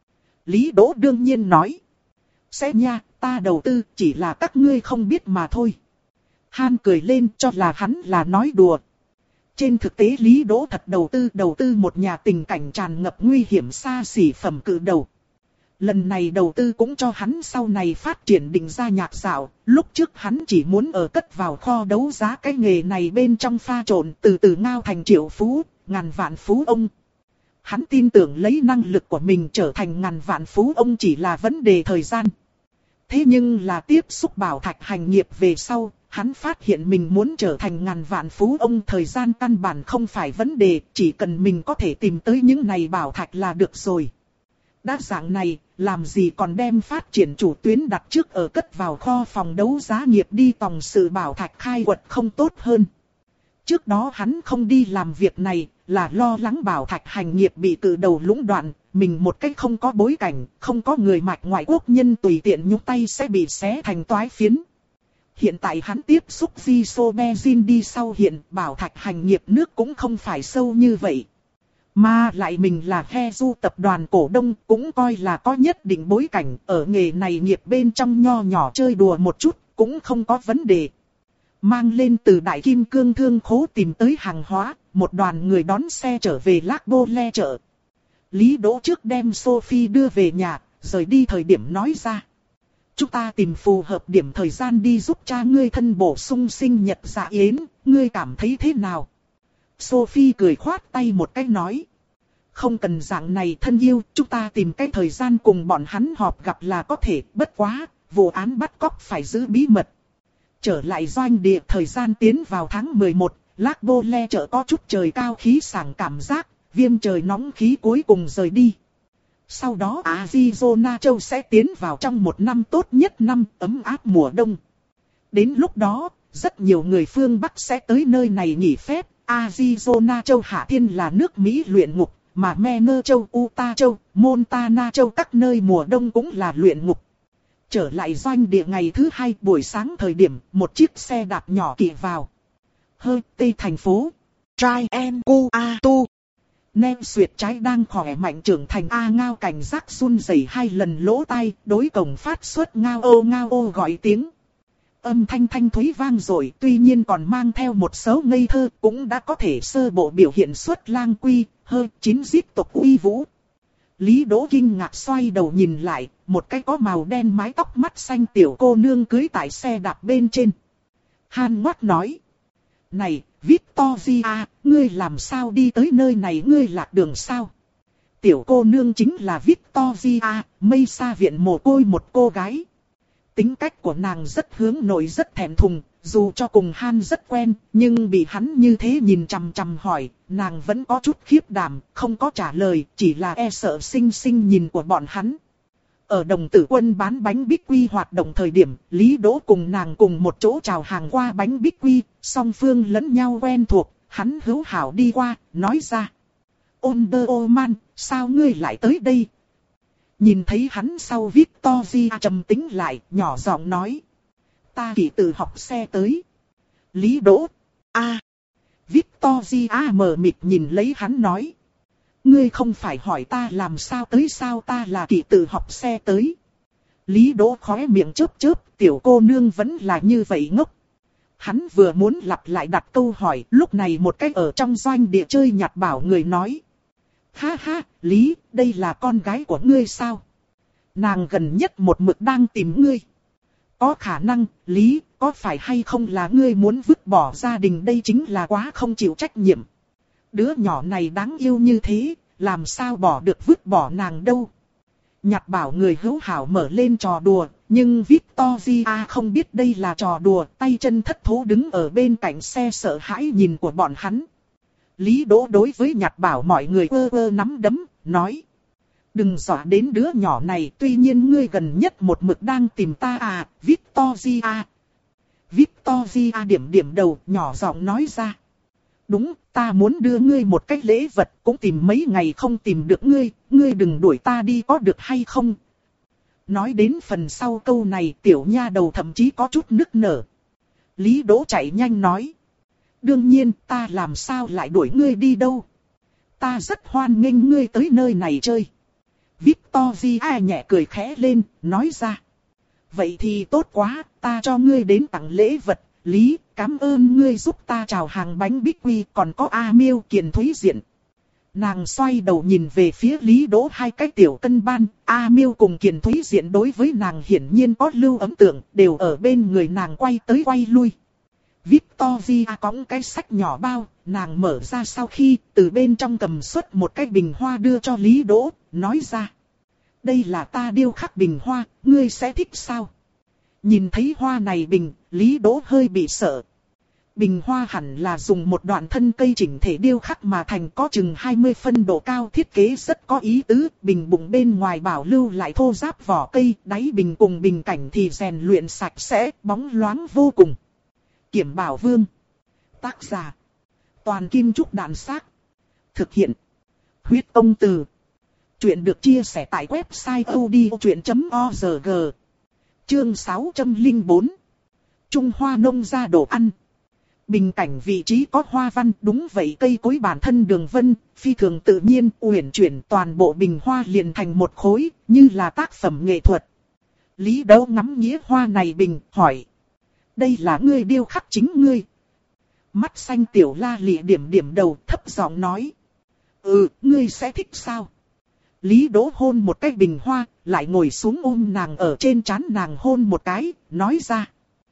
Lý Đỗ đương nhiên nói. Sẽ nha, ta đầu tư, chỉ là các ngươi không biết mà thôi. Han cười lên cho là hắn là nói đùa. Trên thực tế Lý Đỗ thật đầu tư, đầu tư một nhà tình cảnh tràn ngập nguy hiểm xa xỉ phẩm cự đầu. Lần này đầu tư cũng cho hắn sau này phát triển định ra nhạc dạo, lúc trước hắn chỉ muốn ở cất vào kho đấu giá cái nghề này bên trong pha trộn, từ từ ngao thành triệu phú, ngàn vạn phú ông. Hắn tin tưởng lấy năng lực của mình trở thành ngàn vạn phú ông chỉ là vấn đề thời gian. Thế nhưng là tiếp xúc bảo thạch hành nghiệp về sau, hắn phát hiện mình muốn trở thành ngàn vạn phú ông thời gian căn bản không phải vấn đề, chỉ cần mình có thể tìm tới những này bảo thạch là được rồi. Đã dạng này, làm gì còn đem phát triển chủ tuyến đặt trước ở cất vào kho phòng đấu giá nghiệp đi tòng sự bảo thạch khai quật không tốt hơn. Trước đó hắn không đi làm việc này, là lo lắng bảo thạch hành nghiệp bị cự đầu lũng đoạn, mình một cách không có bối cảnh, không có người mạch ngoại quốc nhân tùy tiện nhúng tay sẽ bị xé thành toái phiến. Hiện tại hắn tiếp xúc Isobenzin đi sau hiện bảo thạch hành nghiệp nước cũng không phải sâu như vậy. Mà lại mình là Hezu tập đoàn cổ đông cũng coi là có nhất định bối cảnh ở nghề này nghiệp bên trong nho nhỏ chơi đùa một chút cũng không có vấn đề. Mang lên từ Đại Kim Cương thương khố tìm tới hàng hóa, một đoàn người đón xe trở về Lac Le chợ. Lý Đỗ trước đem Sophie đưa về nhà, rời đi thời điểm nói ra. Chúng ta tìm phù hợp điểm thời gian đi giúp cha ngươi thân bổ sung sinh nhật dạ yến, ngươi cảm thấy thế nào? Sophie cười khoát tay một cái nói. Không cần dạng này thân yêu, chúng ta tìm cái thời gian cùng bọn hắn họp gặp là có thể, bất quá, vụ án bắt cóc phải giữ bí mật. Trở lại doanh địa thời gian tiến vào tháng mười một, Lac Le chợ có chút trời cao khí sảng cảm giác, viêm trời nóng khí cuối cùng rời đi. Sau đó Arizona châu sẽ tiến vào trong một năm tốt nhất năm ấm áp mùa đông. Đến lúc đó, rất nhiều người phương Bắc sẽ tới nơi này nghỉ phép. Arizona châu hạ thiên là nước Mỹ luyện ngục, mà Manor châu, Utah châu, Montana châu các nơi mùa đông cũng là luyện ngục. Trở lại doanh địa ngày thứ hai buổi sáng thời điểm, một chiếc xe đạp nhỏ kỵ vào. Hơi tây thành phố. Trai en cu a tu. Nem Xuyệt trái đang khỏe mạnh trưởng thành A Ngao cảnh giác run rẩy hai lần lỗ tai, đối cổng phát xuất ngao ô ngao ô gọi tiếng. Âm thanh thanh thúy vang rồi, tuy nhiên còn mang theo một số ngây thơ, cũng đã có thể sơ bộ biểu hiện xuất lang quy, hơi chín giết tộc uy vũ. Lý Đỗ kinh ngạc xoay đầu nhìn lại, một cái có màu đen mái tóc mắt xanh tiểu cô nương cưới tại xe đạp bên trên. Han ngoắt nói. Này, Victoria, ngươi làm sao đi tới nơi này, ngươi lạc đường sao? Tiểu cô nương chính là Victoria, mây xa viện mồ côi một cô gái. Tính cách của nàng rất hướng nội rất thẹn thùng, dù cho cùng Han rất quen, nhưng bị hắn như thế nhìn chằm chằm hỏi, nàng vẫn có chút khiếp đảm, không có trả lời, chỉ là e sợ xinh xinh nhìn của bọn hắn. Ở Đồng Tử Quân bán bánh bích quy hoạt động thời điểm, Lý Đỗ cùng nàng cùng một chỗ chào hàng qua bánh bích quy, song phương lẫn nhau quen thuộc, hắn hữu hảo đi qua, nói ra. Onderoman, sao ngươi lại tới đây? Nhìn thấy hắn sau Victoria trầm tĩnh lại, nhỏ giọng nói. Ta chỉ từ học xe tới. Lý Đỗ. a à. Victoria mờ mịt nhìn lấy hắn nói. Ngươi không phải hỏi ta làm sao tới sao, ta là kỵ tử học xe tới. Lý Đỗ khóe miệng chớp chớp, tiểu cô nương vẫn là như vậy ngốc. Hắn vừa muốn lặp lại đặt câu hỏi, lúc này một cái ở trong doanh địa chơi nhặt bảo người nói. Ha ha, Lý, đây là con gái của ngươi sao? Nàng gần nhất một mực đang tìm ngươi. Có khả năng, Lý, có phải hay không là ngươi muốn vứt bỏ gia đình, đây chính là quá không chịu trách nhiệm. Đứa nhỏ này đáng yêu như thế, làm sao bỏ được vứt bỏ nàng đâu. Nhặt bảo người hữu hảo mở lên trò đùa, nhưng Victoria không biết đây là trò đùa, tay chân thất thố đứng ở bên cạnh xe sợ hãi nhìn của bọn hắn. Lý Đỗ đối với nhặt bảo mọi người ơ ơ nắm đấm, nói. Đừng dọa đến đứa nhỏ này, tuy nhiên ngươi gần nhất một mực đang tìm ta à, Victoria. Victoria điểm điểm đầu, nhỏ giọng nói ra. Đúng, ta muốn đưa ngươi một cái lễ vật, cũng tìm mấy ngày không tìm được ngươi, ngươi đừng đuổi ta đi có được hay không? Nói đến phần sau câu này, tiểu nha đầu thậm chí có chút nức nở. Lý Đỗ chạy nhanh nói. Đương nhiên, ta làm sao lại đuổi ngươi đi đâu? Ta rất hoan nghênh ngươi tới nơi này chơi. Victoria nhẹ cười khẽ lên, nói ra. Vậy thì tốt quá, ta cho ngươi đến tặng lễ vật. Lý, cảm ơn ngươi giúp ta chào hàng bánh bích quy, còn có A Miêu Kiền Thúy Diện. Nàng xoay đầu nhìn về phía Lý Đỗ, hai cái tiểu cân ban, A Miêu cùng Kiền Thúy Diện đối với nàng hiển nhiên có lưu ấn tượng, đều ở bên người nàng quay tới quay lui. Victoria cõng cái sách nhỏ bao, nàng mở ra sau khi từ bên trong cầm xuất một cái bình hoa đưa cho Lý Đỗ, nói ra. Đây là ta điêu khắc bình hoa, ngươi sẽ thích sao? Nhìn thấy hoa này bình, Lý Đỗ hơi bị sợ. Bình hoa hẳn là dùng một đoạn thân cây chỉnh thể điêu khắc mà thành, có chừng hai mươi phân độ cao, thiết kế rất có ý tứ. Bình bụng bên ngoài bảo lưu lại thô ráp vỏ cây, đáy bình cùng bình cảnh thì rèn luyện sạch sẽ, bóng loáng vô cùng. Kiểm Bảo Vương. Tác giả. Toàn Kim Trúc Đạn Xác. Thực hiện. Huyết Công Từ. Chuyện được chia sẻ tại website audiochuyện chấm org. Chương sáu trăm lẻ bốn. Trung Hoa nông gia đồ ăn. Bình cảnh vị trí có hoa văn, đúng vậy, cây cối bản thân đường vân, phi thường tự nhiên, uyển chuyển, toàn bộ bình hoa liền thành một khối, như là tác phẩm nghệ thuật. Lý Đấu ngắm nghĩa hoa này bình, hỏi. Đây là ngươi điêu khắc chính ngươi. Mắt xanh Tiểu La Lị điểm điểm đầu, thấp giọng nói. Ừ, ngươi sẽ thích sao? Lý Đỗ hôn một cái bình hoa, lại ngồi xuống ôm nàng ở trên trán nàng hôn một cái, nói ra.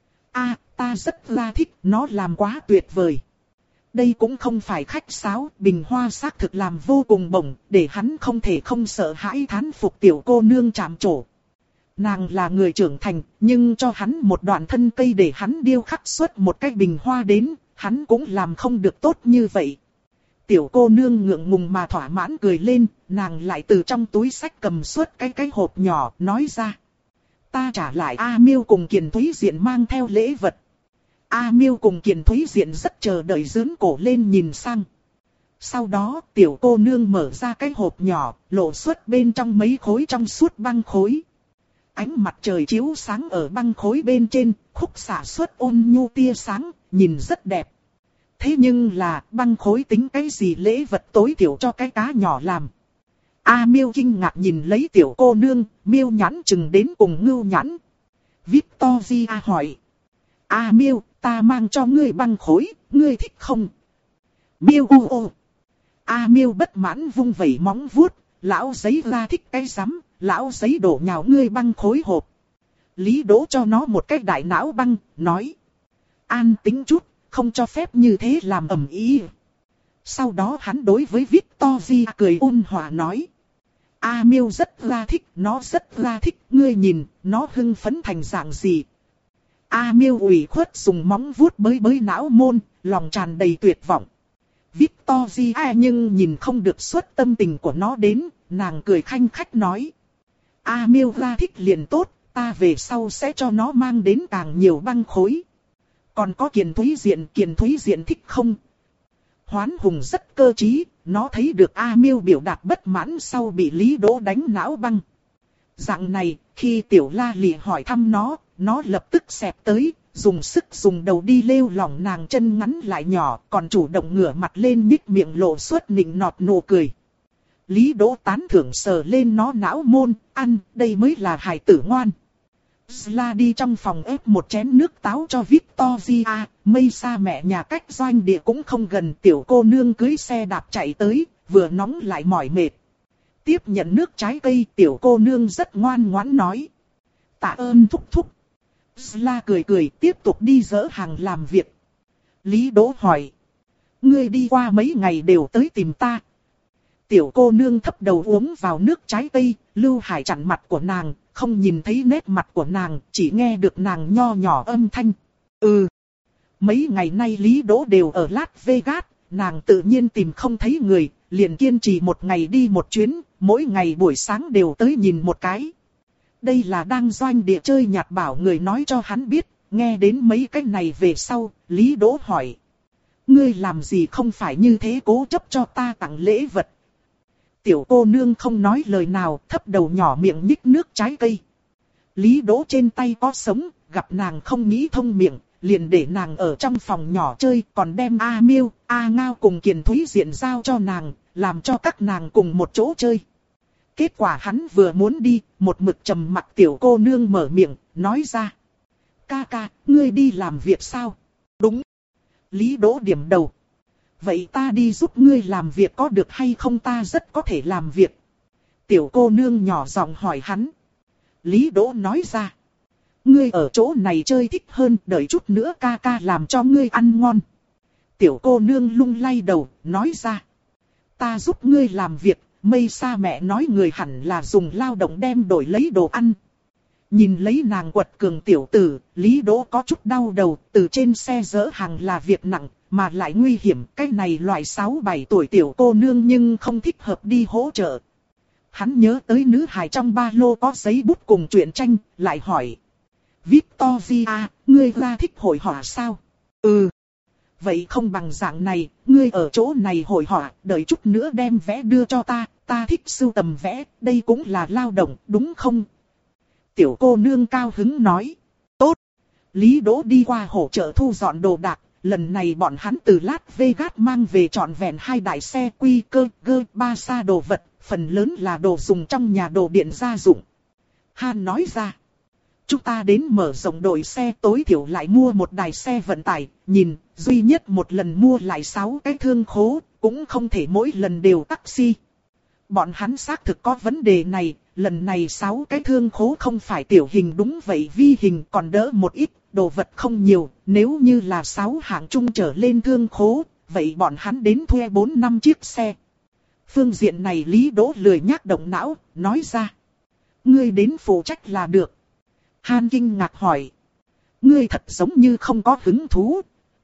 A, ta rất là thích, nó làm quá tuyệt vời. Đây cũng không phải khách sáo, bình hoa xác thực làm vô cùng bổng, để hắn không thể không sợ hãi thán phục tiểu cô nương chạm trổ. Nàng là người trưởng thành, nhưng cho hắn một đoạn thân cây để hắn điêu khắc xuất một cái bình hoa đến, hắn cũng làm không được tốt như vậy. Tiểu cô nương ngượng ngùng mà thỏa mãn cười lên, nàng lại từ trong túi sách cầm suốt cái cái hộp nhỏ, nói ra. Ta trả lại A Miêu cùng Kiền Thúy Diện mang theo lễ vật. A Miêu cùng Kiền Thúy Diện rất chờ đợi dướn cổ lên nhìn sang. Sau đó tiểu cô nương mở ra cái hộp nhỏ, lộ xuất bên trong mấy khối trong suốt băng khối. Ánh mặt trời chiếu sáng ở băng khối bên trên, khúc xạ xuất ôn nhu tia sáng, nhìn rất đẹp. Thế nhưng là băng khối tính cái gì lễ vật tối thiểu cho cái cá nhỏ làm. A Miêu kinh ngạc nhìn lấy tiểu cô nương, Miêu nhãn chừng đến cùng ngưu nhãn. Victoria hỏi. A Miêu, ta mang cho ngươi băng khối, ngươi thích không? Miêu u ô. A Miêu bất mãn vung vẩy móng vuốt, lão giấy ra thích cái rắm, lão giấy đổ nhào ngươi băng khối hộp. Lý Đỗ cho nó một cái đại não băng, nói. An tính chút, không cho phép như thế làm ầm ĩ. Sau đó hắn đối với Victoria cười ôn hòa nói. A Miêu rất là thích, nó rất là thích, ngươi nhìn, nó hưng phấn thành dạng gì. A Miêu ủy khuất dùng móng vuốt bới bới não môn, lòng tràn đầy tuyệt vọng. Victoria nhưng nhìn không được xuất tâm tình của nó đến, nàng cười khanh khách nói. A Miêu là thích liền tốt, ta về sau sẽ cho nó mang đến càng nhiều băng khối. Còn có Kiền Thúy Diện, Kiền Thúy Diện thích không? Hoán Hùng rất cơ trí, nó thấy được A Miêu biểu đạt bất mãn sau bị Lý Đỗ đánh não băng. Dạng này, khi Tiểu La Lị hỏi thăm nó, nó lập tức xẹp tới, dùng sức dùng đầu đi lêu lỏng nàng chân ngắn lại nhỏ, còn chủ động ngửa mặt lên nhích miệng lộ xuất nịnh nọt nụ cười. Lý Đỗ tán thưởng sờ lên nó não môn, ăn, đây mới là hài tử ngoan. Sla đi trong phòng ép một chén nước táo cho Victoria, mây xa mẹ nhà cách doanh địa cũng không gần, tiểu cô nương cưới xe đạp chạy tới, vừa nóng lại mỏi mệt. Tiếp nhận nước trái cây, tiểu cô nương rất ngoan ngoãn nói. Tạ ơn thúc thúc. Sla cười cười tiếp tục đi dỡ hàng làm việc. Lý Đỗ hỏi. Ngươi đi qua mấy ngày đều tới tìm ta. Tiểu cô nương thấp đầu uống vào nước trái cây, Lưu Hải chặn mặt của nàng, không nhìn thấy nét mặt của nàng, chỉ nghe được nàng nho nhỏ âm thanh. Ừ. Mấy ngày nay Lý Đỗ đều ở Las Vegas, nàng tự nhiên tìm không thấy người, liền kiên trì một ngày đi một chuyến, mỗi ngày buổi sáng đều tới nhìn một cái. Đây là đang doanh địa chơi nhạt bảo người nói cho hắn biết, nghe đến mấy cái này về sau, Lý Đỗ hỏi. Ngươi làm gì không phải như thế cố chấp cho ta tặng lễ vật. Tiểu cô nương không nói lời nào, thấp đầu nhỏ miệng nhích nước trái cây. Lý Đỗ trên tay có sống, gặp nàng không nghĩ thông miệng, liền để nàng ở trong phòng nhỏ chơi, còn đem A Miêu, A Ngao cùng Kiền Thúy Diện giao cho nàng, làm cho các nàng cùng một chỗ chơi. Kết quả hắn vừa muốn đi, một mực trầm mặc tiểu cô nương mở miệng, nói ra. Ca ca, ngươi đi làm việc sao? Đúng. Lý Đỗ điểm đầu. Vậy ta đi giúp ngươi làm việc có được hay không, ta rất có thể làm việc. Tiểu cô nương nhỏ giọng hỏi hắn. Lý Đỗ nói ra. Ngươi ở chỗ này chơi thích hơn, đợi chút nữa ca ca làm cho ngươi ăn ngon. Tiểu cô nương lung lay đầu, nói ra. Ta giúp ngươi làm việc, mây xa mẹ nói người hẳn là dùng lao động đem đổi lấy đồ ăn. Nhìn lấy nàng quật cường tiểu tử, Lý Đỗ có chút đau đầu, từ trên xe dỡ hàng là việc nặng, mà lại nguy hiểm, cái này loại sáu bảy tuổi tiểu cô nương nhưng không thích hợp đi hỗ trợ. Hắn nhớ tới nữ hài trong ba lô có giấy bút cùng truyện tranh, lại hỏi. Victoria, ngươi ra thích hội họa sao? Ừ. Vậy không bằng dạng này, ngươi ở chỗ này hội họa, đợi chút nữa đem vé đưa cho ta, ta thích sưu tầm vẽ, đây cũng là lao động, đúng không? Tiểu cô nương cao hứng nói. Tốt. Lý Đỗ đi qua hỗ trợ thu dọn đồ đạc. Lần này bọn hắn từ Las Vegas mang về trọn vẹn hai đại xe quy cơ, gơ, ba xa đồ vật, phần lớn là đồ dùng trong nhà đồ điện gia dụng. Han nói ra. Chúng ta đến mở rộng đội xe, tối thiểu lại mua một đài xe vận tải, nhìn, duy nhất một lần mua lại sáu cái thương khố, cũng không thể mỗi lần đều taxi. Bọn hắn xác thực có vấn đề này, lần này sáu cái thương khố không phải tiểu hình, đúng vậy vi hình còn đỡ một ít, đồ vật không nhiều, nếu như là sáu hạng trung trở lên thương khố, vậy bọn hắn đến thuê bốn năm chiếc xe. Phương diện này Lý Đỗ lười nhác động não, nói ra. Ngươi đến phụ trách là được. Han kinh ngạc hỏi. Ngươi thật giống như không có hứng thú.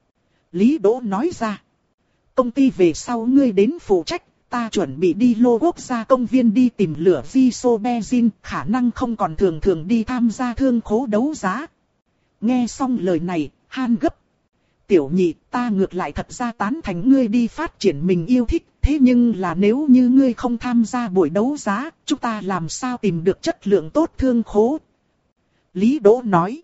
Lý Đỗ nói ra. Công ty về sau ngươi đến phụ trách, ta chuẩn bị đi lô quốc gia công viên đi tìm lửa Visobenzin, khả năng không còn thường thường đi tham gia thương khố đấu giá. Nghe xong lời này, Han gấp. Tiểu nhị, ta ngược lại thật ra tán thành ngươi đi phát triển mình yêu thích, thế nhưng là nếu như ngươi không tham gia buổi đấu giá, chúng ta làm sao tìm được chất lượng tốt thương khố? Lý Đỗ nói.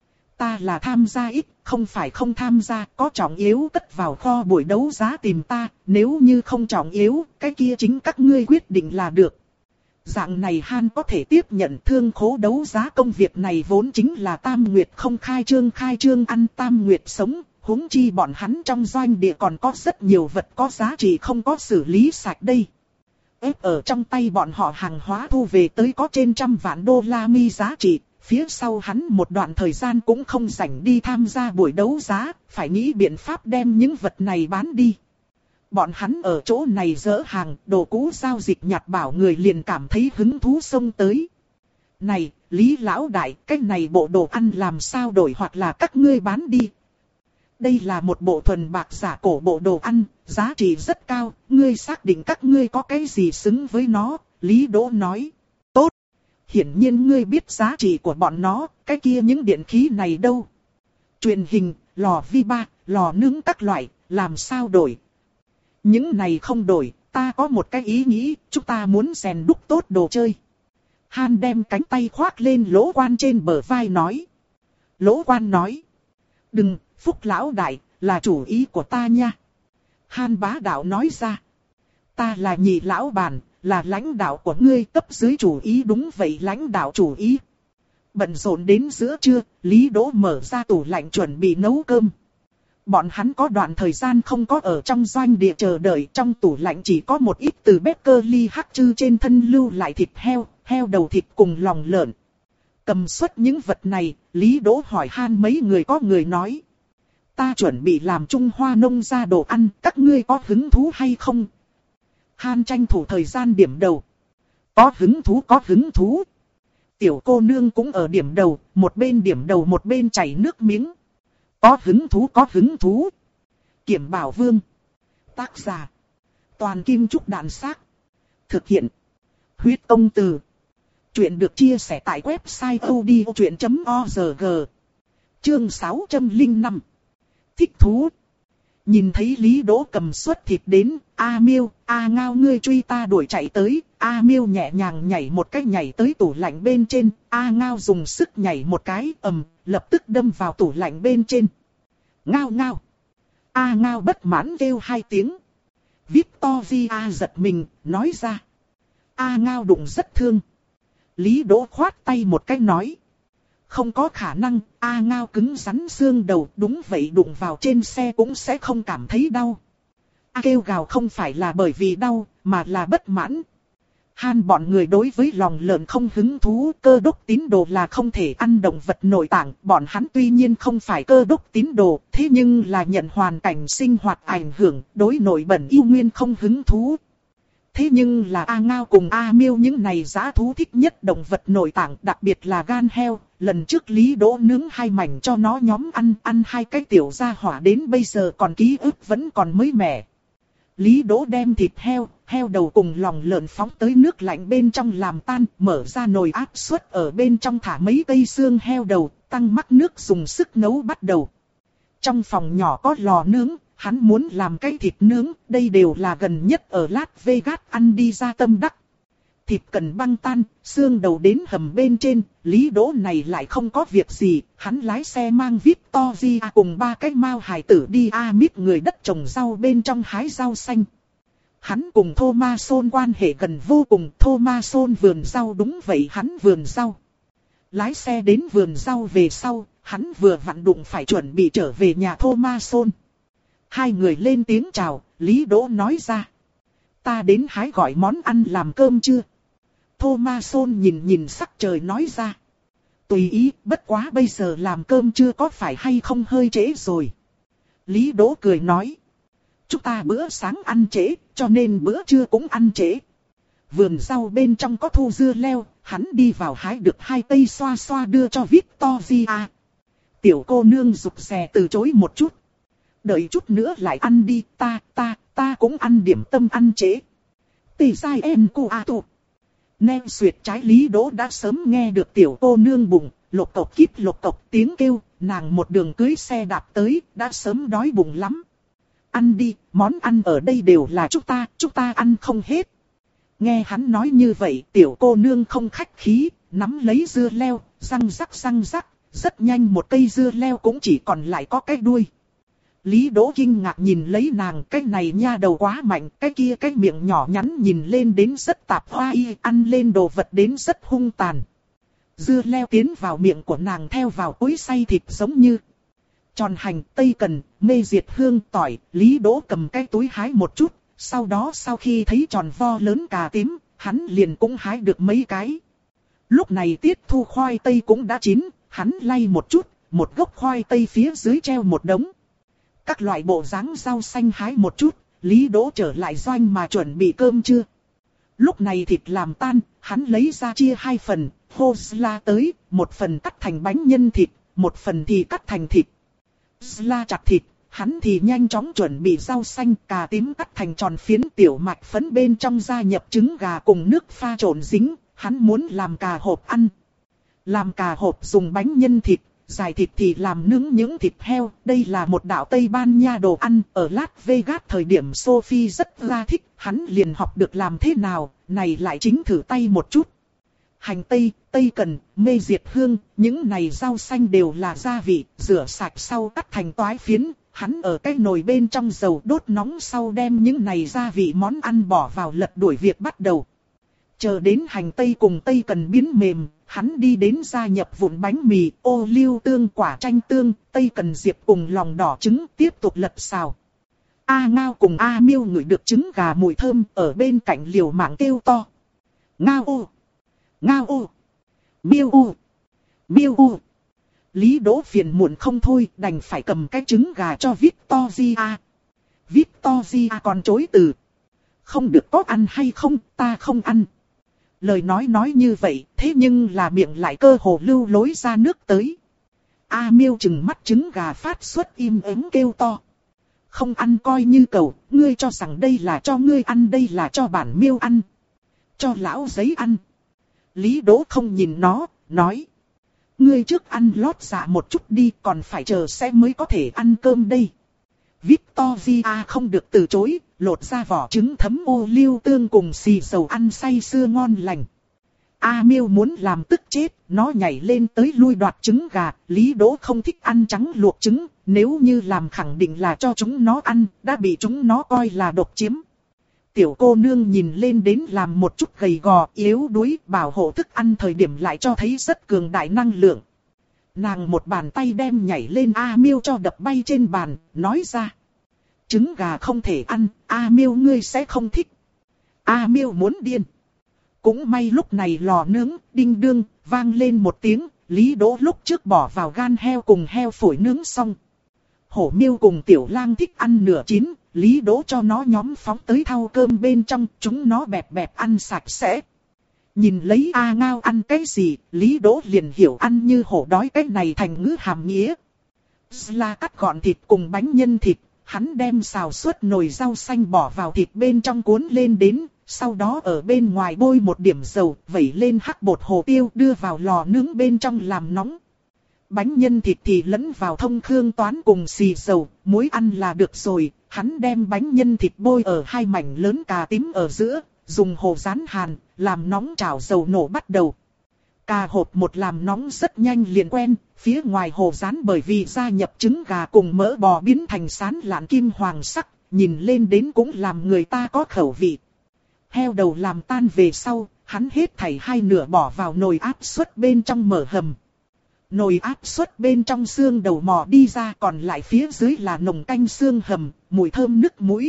Ta là tham gia ít, không phải không tham gia, có trọng yếu cất vào kho buổi đấu giá tìm ta, nếu như không trọng yếu, cái kia chính các ngươi quyết định là được. Dạng này Han có thể tiếp nhận thương khố đấu giá, công việc này vốn chính là Tam Nguyệt không khai trương khai trương ăn Tam Nguyệt sống, huống chi bọn hắn trong doanh địa còn có rất nhiều vật có giá trị không có xử lý sạch đây. Ép ở trong tay bọn họ hàng hóa thu về tới có trên trăm vạn đô la mi giá trị, phía sau hắn một đoạn thời gian cũng không rảnh đi tham gia buổi đấu giá, phải nghĩ biện pháp đem những vật này bán đi. Bọn hắn ở chỗ này dỡ hàng, đồ cũ giao dịch nhặt bảo người liền cảm thấy hứng thú xông tới. Này, Lý lão đại, cái này bộ đồ ăn làm sao đổi hoặc là các ngươi bán đi. Đây là một bộ thuần bạc giả cổ bộ đồ ăn, giá trị rất cao, ngươi xác định các ngươi có cái gì xứng với nó, Lý Đỗ nói. Tốt, hiển nhiên ngươi biết giá trị của bọn nó, cái kia những điện khí này đâu. Truyền hình, lò vi ba, lò nướng các loại, làm sao đổi. Những này không đổi, ta có một cái ý nghĩ, chúng ta muốn rèn đúc tốt đồ chơi. Han đem cánh tay khoác lên Lỗ Quan trên bờ vai nói. Lỗ Quan nói. Đừng, Phúc lão đại, là chủ ý của ta nha. Han bá đạo nói ra. Ta là nhị lão bản, là lãnh đạo của ngươi, cấp dưới chủ ý, đúng vậy lãnh đạo chủ ý. Bận rộn đến giữa trưa, Lý Đỗ mở ra tủ lạnh chuẩn bị nấu cơm. Bọn hắn có đoạn thời gian không có ở trong doanh địa chờ đợi, trong tủ lạnh chỉ có một ít từ Beckerly hắc chư trên thân lưu lại thịt heo, heo đầu thịt cùng lòng lợn. Cầm suất những vật này, Lý Đỗ hỏi Han mấy người, có người nói. Ta chuẩn bị làm Trung Hoa nông gia đồ ăn, các ngươi có hứng thú hay không? Han tranh thủ thời gian điểm đầu. Có hứng thú, có hứng thú. Tiểu cô nương cũng ở điểm đầu, một bên điểm đầu một bên chảy nước miếng. Có hứng thú, có hứng thú. Kiểm Bảo Vương. Tác giả. Toàn Kim Trúc Đàn Xác. Thực hiện. Huyết Công Từ. Chuyện được chia sẻ tại website odchuyện chấm org. Chương sáu trăm lẻ năm. Thích thú. Nhìn thấy Lý Đỗ cầm suất thịt đến, A Miêu, A Ngao ngươi truy ta đuổi chạy tới, A Miêu nhẹ nhàng nhảy một cái nhảy tới tủ lạnh bên trên, A Ngao dùng sức nhảy một cái, ầm, lập tức đâm vào tủ lạnh bên trên. Ngao ngao. A Ngao bất mãn kêu hai tiếng. Victoria giật mình, nói ra. A Ngao đụng rất thương. Lý Đỗ khoát tay một cái nói. Không có khả năng, A Ngao cứng rắn xương đầu, đúng vậy đụng vào trên xe cũng sẽ không cảm thấy đau. A kêu gào không phải là bởi vì đau, mà là bất mãn. Han bọn người đối với lòng lợn không hứng thú, cơ đốc tín đồ là không thể ăn động vật nội tạng, bọn hắn tuy nhiên không phải cơ đốc tín đồ, thế nhưng là nhận hoàn cảnh sinh hoạt ảnh hưởng, đối nội bẩn yêu nguyên không hứng thú. Thế nhưng là A Ngao cùng A Miêu những này dã thú thích nhất động vật nội tạng, đặc biệt là gan heo, lần trước Lý Đỗ nướng hai mảnh cho nó nhóm ăn, ăn hai cái tiểu gia hỏa đến bây giờ còn ký ức vẫn còn mới mẻ. Lý Đỗ đem thịt heo, heo đầu cùng lòng lợn phóng tới nước lạnh bên trong làm tan, mở ra nồi áp suất ở bên trong thả mấy cây xương heo đầu, tăng mắc nước dùng sức nấu bắt đầu. Trong phòng nhỏ có lò nướng, hắn muốn làm cái thịt nướng, đây đều là gần nhất ở Las Vegas ăn đi ra tâm đắc. Thịt cần băng tan, xương đầu đến hầm bên trên, Lý Đỗ này lại không có việc gì, hắn lái xe mang Victoria cùng ba cái mao hải tử đi Amip người đất trồng rau bên trong hái rau xanh. Hắn cùng Thomason quan hệ gần vô cùng, Thomason vườn rau đúng vậy hắn vườn rau. Lái xe đến vườn rau về sau, hắn vừa vặn đụng phải chuẩn bị trở về nhà Thomason. Hai người lên tiếng chào, Lý Đỗ nói ra. Ta đến hái gọi món ăn làm cơm chưa? Thomason nhìn nhìn sắc trời nói ra. Tùy ý, bất quá bây giờ làm cơm chưa có phải hay không hơi trễ rồi. Lý Đỗ cười nói. Chúng ta bữa sáng ăn trễ, cho nên bữa trưa cũng ăn trễ. Vườn rau bên trong có thu dưa leo, hắn đi vào hái được hai cây xoa xoa đưa cho Victoria. Tiểu cô nương rụt rè từ chối một chút. Đợi chút nữa lại ăn đi, ta, ta, ta cũng ăn điểm tâm ăn trễ. Tì sai em cô à tụ. Nem xuyệt trái Lý Đỗ đã sớm nghe được tiểu cô nương bụng, lộc cộc kíp lộc cộc tiếng kêu, nàng một đường cưới xe đạp tới, đã sớm đói bụng lắm. Ăn đi, món ăn ở đây đều là chúng ta, chúng ta ăn không hết. Nghe hắn nói như vậy, tiểu cô nương không khách khí, nắm lấy dưa leo, răng rắc răng rắc, rất nhanh một cây dưa leo cũng chỉ còn lại có cái đuôi. Lý Đỗ kinh ngạc nhìn lấy nàng, cái này nha đầu quá mạnh, cái kia cái miệng nhỏ nhắn nhìn lên đến rất tạp hoa y, ăn lên đồ vật đến rất hung tàn. Dưa leo tiến vào miệng của nàng theo vào cối xay thịt giống như tròn hành, tây cần, mê diệt hương, tỏi. Lý Đỗ cầm cái túi hái một chút, sau đó sau khi thấy tròn vo lớn cà tím, hắn liền cũng hái được mấy cái. Lúc này tiết thu khoai tây cũng đã chín, hắn lay một chút, một gốc khoai tây phía dưới treo một đống. Các loại bộ dáng rau xanh hái một chút, Lý Đỗ trở lại doanh mà chuẩn bị cơm trưa. Lúc này thịt làm tan, hắn lấy ra chia hai phần, Hosla tới, một phần cắt thành bánh nhân thịt, một phần thì cắt thành thịt. Sla chặt thịt, hắn thì nhanh chóng chuẩn bị rau xanh, cà tím cắt thành tròn phiến, tiểu mạch phấn bên trong gia nhập trứng gà cùng nước pha trộn dính, hắn muốn làm cà hộp ăn. Làm cà hộp dùng bánh nhân thịt, dài thịt thì làm nướng những thịt heo, đây là một đạo Tây Ban Nha đồ ăn, ở Las Vegas thời điểm Sophie rất là thích, hắn liền học được làm thế nào, này lại chính thử tay một chút. Hành tây, tây cần, mê diệt hương, những này rau xanh đều là gia vị, rửa sạch sau cắt thành toái phiến, hắn ở cái nồi bên trong dầu đốt nóng sau đem những này gia vị món ăn bỏ vào lật đuổi việc bắt đầu. Chờ đến hành tây cùng tây cần biến mềm, hắn đi đến gia nhập vụn bánh mì, ô liu tương, quả chanh tương, tây cần diệp cùng lòng đỏ trứng, tiếp tục lật xào. A Ngao cùng A Miêu ngửi được trứng gà mùi thơm ở bên cạnh liều mạng kêu to. Ngao ô! Ngao ô! Miêu ô! Miêu ô! Lý Đỗ phiền muộn không thôi, đành phải cầm cái trứng gà cho Victoria. Victoria còn chối từ. Không được có ăn hay không, ta không ăn. Lời nói nói như vậy, thế nhưng là miệng lại cơ hồ lưu lối ra nước tới. A Miêu chừng mắt trứng gà phát xuất im ắng kêu to. Không ăn coi như cầu, ngươi cho rằng đây là cho ngươi ăn, đây là cho bản Miêu ăn. Cho lão giấy ăn. Lý Đỗ không nhìn nó, nói. Ngươi trước ăn lót dạ một chút đi, còn phải chờ xem mới có thể ăn cơm đây. Victoria không được từ chối, lột ra vỏ trứng thấm ô liu tương cùng xì dầu ăn say sưa ngon lành. A Miêu muốn làm tức chết, nó nhảy lên tới lui đoạt trứng gà, Lý Đỗ không thích ăn trắng luộc trứng, nếu như làm khẳng định là cho chúng nó ăn, đã bị chúng nó coi là độc chiếm. Tiểu cô nương nhìn lên đến làm một chút gầy gò, yếu đuối, bảo hộ thức ăn thời điểm lại cho thấy rất cường đại năng lượng. Nàng một bàn tay đem nhảy lên A Miêu cho đập bay trên bàn, nói ra. Trứng gà không thể ăn, A Miêu ngươi sẽ không thích. A Miêu muốn điên. Cũng may lúc này lò nướng, đinh đương, vang lên một tiếng, Lý Đỗ lúc trước bỏ vào gan heo cùng heo phổi nướng xong. Hổ Miêu cùng Tiểu Lang thích ăn nửa chín, Lý Đỗ cho nó nhóm phóng tới thau cơm bên trong, chúng nó bẹp bẹp ăn sạch sẽ. Nhìn lấy A Ngao ăn cái gì, Lý Đỗ liền hiểu ăn như hổ đói cái này thành ngữ hàm nghĩa. Sla cắt gọn thịt cùng bánh nhân thịt, hắn đem xào suốt nồi rau xanh bỏ vào thịt bên trong cuốn lên đến, sau đó ở bên ngoài bôi một điểm dầu, vẩy lên hắc bột hồ tiêu đưa vào lò nướng bên trong làm nóng. Bánh nhân thịt thì lẫn vào thông khương toán cùng xì dầu, muối ăn là được rồi. Hắn đem bánh nhân thịt bôi ở hai mảnh lớn cà tím ở giữa, dùng hồ rán hàn, làm nóng chảo dầu nổ bắt đầu. Cà hộp một làm nóng rất nhanh liền quen, phía ngoài hồ rán bởi vì gia nhập trứng gà cùng mỡ bò biến thành sán lạn kim hoàng sắc, nhìn lên đến cũng làm người ta có khẩu vị. Heo đầu làm tan về sau, hắn hết thảy hai nửa bỏ vào nồi áp suất bên trong mở hầm. Nồi áp suất bên trong xương đầu mò đi ra, còn lại phía dưới là nồng canh xương hầm, mùi thơm nức mũi.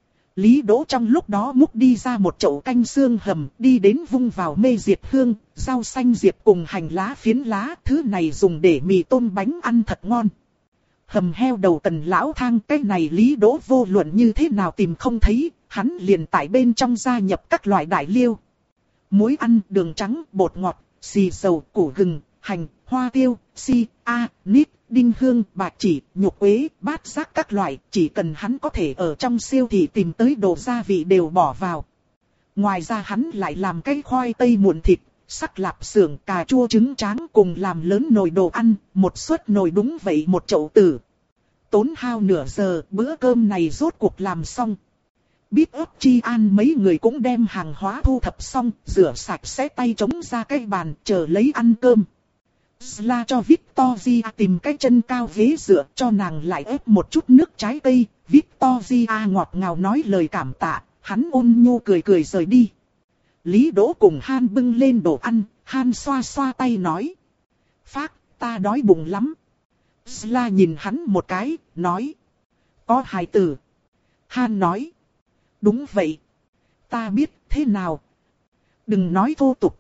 Lý Đỗ trong lúc đó múc đi ra một chậu canh xương hầm, đi đến vung vào mê diệt hương, rau xanh diệp cùng hành lá phiến lá, thứ này dùng để mì tôm bánh ăn thật ngon. Hầm heo đầu Tần lão thang, cái này Lý Đỗ vô luận như thế nào tìm không thấy, hắn liền tại bên trong gia nhập các loại đại liêu. Muối ăn, đường trắng, bột ngọt, xì dầu, củ gừng, hành, hoa tiêu, si, a, nít, đinh hương, bạc chỉ, nhục quế, bát giác các loại, chỉ cần hắn có thể ở trong siêu thị tìm tới đồ gia vị đều bỏ vào. Ngoài ra hắn lại làm cái khoai tây muộn thịt, sắc lạp xưởng, cà chua trứng tráng cùng làm lớn nồi đồ ăn, một suất nồi đúng vậy một chậu tử. Tốn hao nửa giờ, bữa cơm này rốt cuộc làm xong. Bíp ấp Chi An mấy người cũng đem hàng hóa thu thập xong, rửa sạch sẽ tay trống ra cái bàn, chờ lấy ăn cơm. Sla cho Victoria tìm cái chân cao ghế dựa, cho nàng lại ép một chút nước trái cây. Victoria ngọt ngào nói lời cảm tạ, hắn ôn nhu cười cười rời đi. Lý Đỗ cùng Han bưng lên đồ ăn, Han xoa xoa tay nói. Phác, ta đói bụng lắm. Sla nhìn hắn một cái, nói. Có hài tử. Han nói. Đúng vậy. Ta biết, thế nào? Đừng nói thô tục.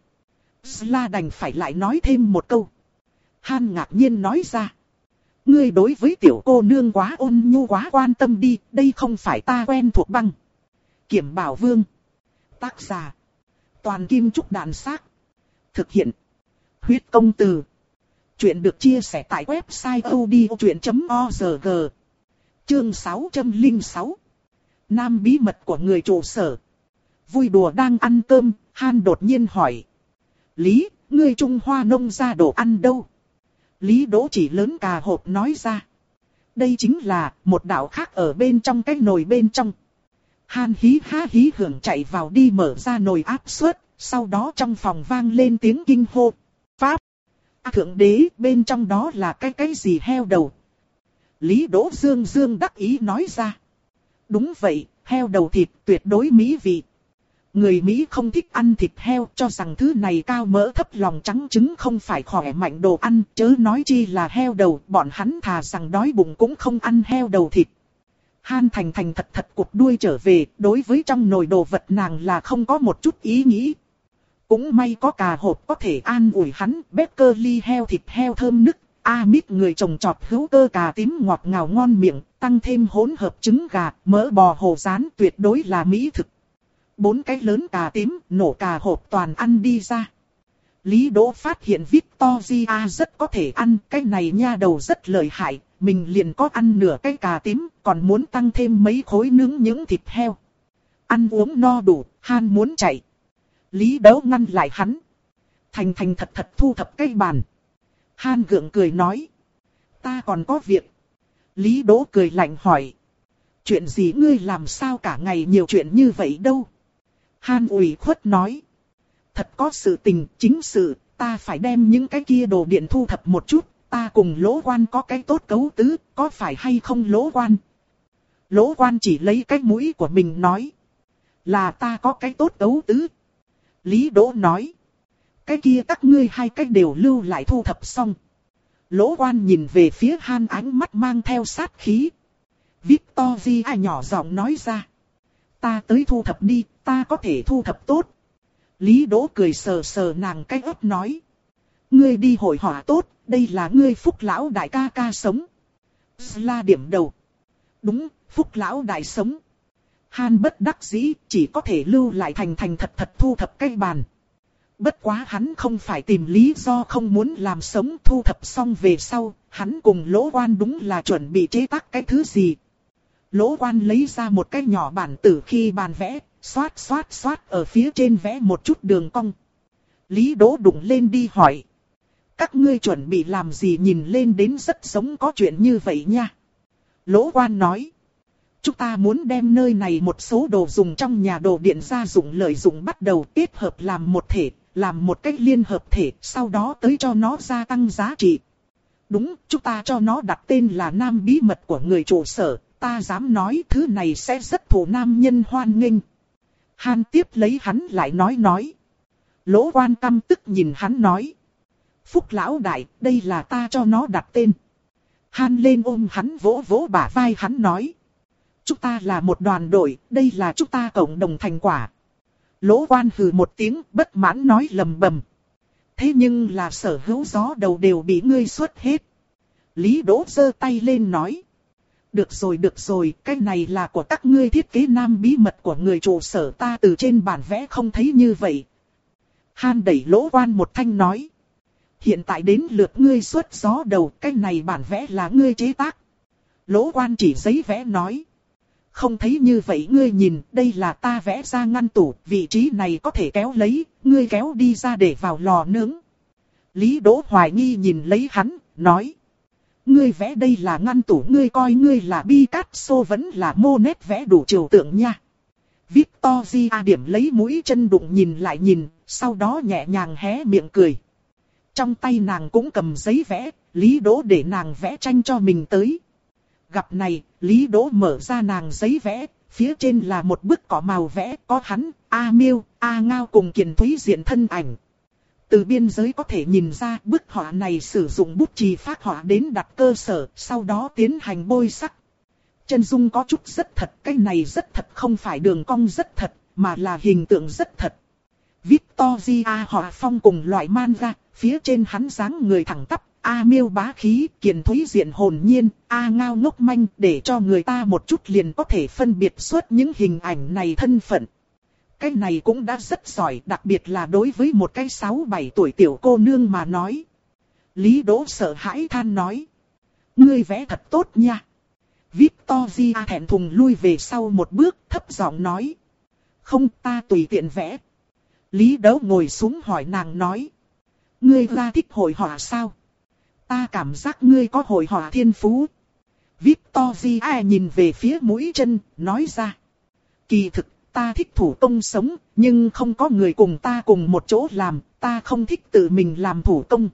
Sla đành phải lại nói thêm một câu. Han ngạc nhiên nói ra. Ngươi đối với tiểu cô nương quá ôn nhu quá quan tâm đi, đây không phải ta quen thuộc băng. Kiểm Bảo Vương. Tác giả. Toàn Kim Trúc Đàn Xác. Thực hiện. Huyết Công Từ. Chuyện được chia sẻ tại website odchuyện chấm org. Chương sáu trăm lẻ sáu. Nam bí mật của người trụ sở. Vui đùa đang ăn cơm, Han đột nhiên hỏi. Lý, ngươi Trung Hoa nông ra đồ ăn đâu? Lý Đỗ chỉ lớn cà hộp nói ra. Đây chính là một đạo khác ở bên trong cái nồi bên trong. Han hí há hí hưởng chạy vào đi mở ra nồi áp suất, sau đó trong phòng vang lên tiếng kinh hô. Pháp! À, thượng đế, bên trong đó là cái cái gì heo đầu? Lý Đỗ dương dương đắc ý nói ra. Đúng vậy, heo đầu thịt tuyệt đối mỹ vị. Người Mỹ không thích ăn thịt heo, cho rằng thứ này cao mỡ thấp lòng trắng trứng không phải khỏe mạnh đồ ăn, chớ nói chi là heo đầu, bọn hắn thà rằng đói bụng cũng không ăn heo đầu thịt. Han thành thành thật thật cụp đuôi trở về, đối với trong nồi đồ vật nàng là không có một chút ý nghĩ. Cũng may có cà hộp có thể an ủi hắn, Beckerly heo thịt heo thơm nức, Amit người trồng trọt hữu cơ cà tím ngọt ngào ngon miệng, tăng thêm hỗn hợp trứng gà, mỡ bò hồ rán tuyệt đối là mỹ thực. Bốn cái lớn cà tím, nổ cà hộp toàn ăn đi ra. Lý Đỗ phát hiện Victoria rất có thể ăn, cái này nha đầu rất lợi hại, mình liền có ăn nửa cái cà tím, còn muốn tăng thêm mấy khối nướng những thịt heo. Ăn uống no đủ, Han muốn chạy. Lý Đỗ ngăn lại hắn. Thành thành thật thật thu thập cái bàn. Han gượng cười nói. Ta còn có việc. Lý Đỗ cười lạnh hỏi. Chuyện gì ngươi làm sao cả ngày nhiều chuyện như vậy đâu? Han ủy khuất nói. Thật có sự tình, chính sự, ta phải đem những cái kia đồ điện thu thập một chút. Ta cùng Lỗ Quan có cái tốt cấu tứ, có phải hay không Lỗ Quan? Lỗ Quan chỉ lấy cái mũi của mình nói. Là ta có cái tốt cấu tứ. Lý Đỗ nói. Cái kia các ngươi hai cách đều lưu lại thu thập xong. Lỗ Quan nhìn về phía Han ánh mắt mang theo sát khí. Victoria nhỏ giọng nói ra. Ta tới thu thập đi, ta có thể thu thập tốt. Lý Đỗ cười sờ sờ nàng cái ấp nói. Ngươi đi hội họa tốt, đây là ngươi Phúc lão đại ca ca sống. Sla điểm đầu. Đúng, Phúc lão đại sống. Han bất đắc dĩ, chỉ có thể lưu lại thành thành thật thật thu thập cái bàn. Bất quá hắn không phải tìm lý do không muốn làm sống, thu thập xong về sau, hắn cùng Lỗ Quan đúng là chuẩn bị chế tác cái thứ gì. Lỗ Quan lấy ra một cái nhỏ bản tử khi bàn vẽ, xoát xoát xoát ở phía trên vẽ một chút đường cong. Lý Đỗ đụng lên đi hỏi. Các ngươi chuẩn bị làm gì nhìn lên đến rất giống có chuyện như vậy nha. Lỗ Quan nói. Chúng ta muốn đem nơi này một số đồ dùng trong nhà đồ điện gia dụng lợi dụng bắt đầu kết hợp làm một thể, làm một cách liên hợp thể, sau đó tới cho nó gia tăng giá trị. Đúng, chúng ta cho nó đặt tên là Nam bí mật của người trụ sở, ta dám nói thứ này sẽ rất thụ nam nhân hoan nghênh. Han tiếp lấy hắn lại nói nói. Lỗ Quan căm tức nhìn hắn nói. Phúc lão đại, đây là ta cho nó đặt tên. Han lên ôm hắn vỗ vỗ bả vai hắn nói. Chúng ta là một đoàn đội, đây là chúng ta cộng đồng thành quả. Lỗ Quan hừ một tiếng bất mãn nói lầm bầm. Thế nhưng là sở hữu gió đầu đều bị ngươi xuất hết. Lý Đỗ giơ tay lên nói. Được rồi được rồi, cái này là của các ngươi thiết kế Nam bí mật của người trụ sở, ta từ trên bản vẽ không thấy như vậy. Han đẩy Lỗ Quan một thanh nói. Hiện tại đến lượt ngươi xuất gió đầu, cái này bản vẽ là ngươi chế tác. Lỗ Quan chỉ giấy vẽ nói. Không thấy như vậy ngươi nhìn, đây là ta vẽ ra ngăn tủ, vị trí này có thể kéo lấy, ngươi kéo đi ra để vào lò nướng. Lý Đỗ hoài nghi nhìn lấy hắn, nói. Ngươi vẽ đây là ngăn tủ, ngươi coi ngươi là Picasso vẫn là Monet vẽ đủ trừu tượng nha. Victoria điểm lấy mũi chân đụng nhìn lại nhìn, sau đó nhẹ nhàng hé miệng cười. Trong tay nàng cũng cầm giấy vẽ, Lý Đỗ để nàng vẽ tranh cho mình tới. Gặp này, Lý Đỗ mở ra nàng giấy vẽ, phía trên là một bức cỏ màu vẽ, có hắn, A Miêu, A Ngao cùng Kiền Thúy diện thân ảnh. Từ biên giới có thể nhìn ra bức họa này sử dụng bút chì phác họa đến đặt cơ sở, sau đó tiến hành bôi sắc. Chân dung có chút rất thật, cái này rất thật không phải đường cong rất thật, mà là hình tượng rất thật. Victoria họa phong cùng loại manga, phía trên hắn dáng người thẳng tắp, A Miêu bá khí, Kiền Thúy diện hồn nhiên, A Ngao ngốc manh, để cho người ta một chút liền có thể phân biệt xuất những hình ảnh này thân phận. Cái này cũng đã rất giỏi, đặc biệt là đối với một cái sáu bảy tuổi tiểu cô nương mà nói. Lý Đỗ sợ hãi than nói. Ngươi vẽ thật tốt nha. Victoria thẹn thùng lui về sau một bước, thấp giọng nói. Không, ta tùy tiện vẽ. Lý Đỗ ngồi xuống hỏi nàng nói. Ngươi ra thích hội họa sao? Ta cảm giác ngươi có hội họa thiên phú. Victoria nhìn về phía mũi chân, nói ra. Kỳ thực, ta thích thủ công sống, nhưng không có người cùng ta cùng một chỗ làm, ta không thích tự mình làm thủ công.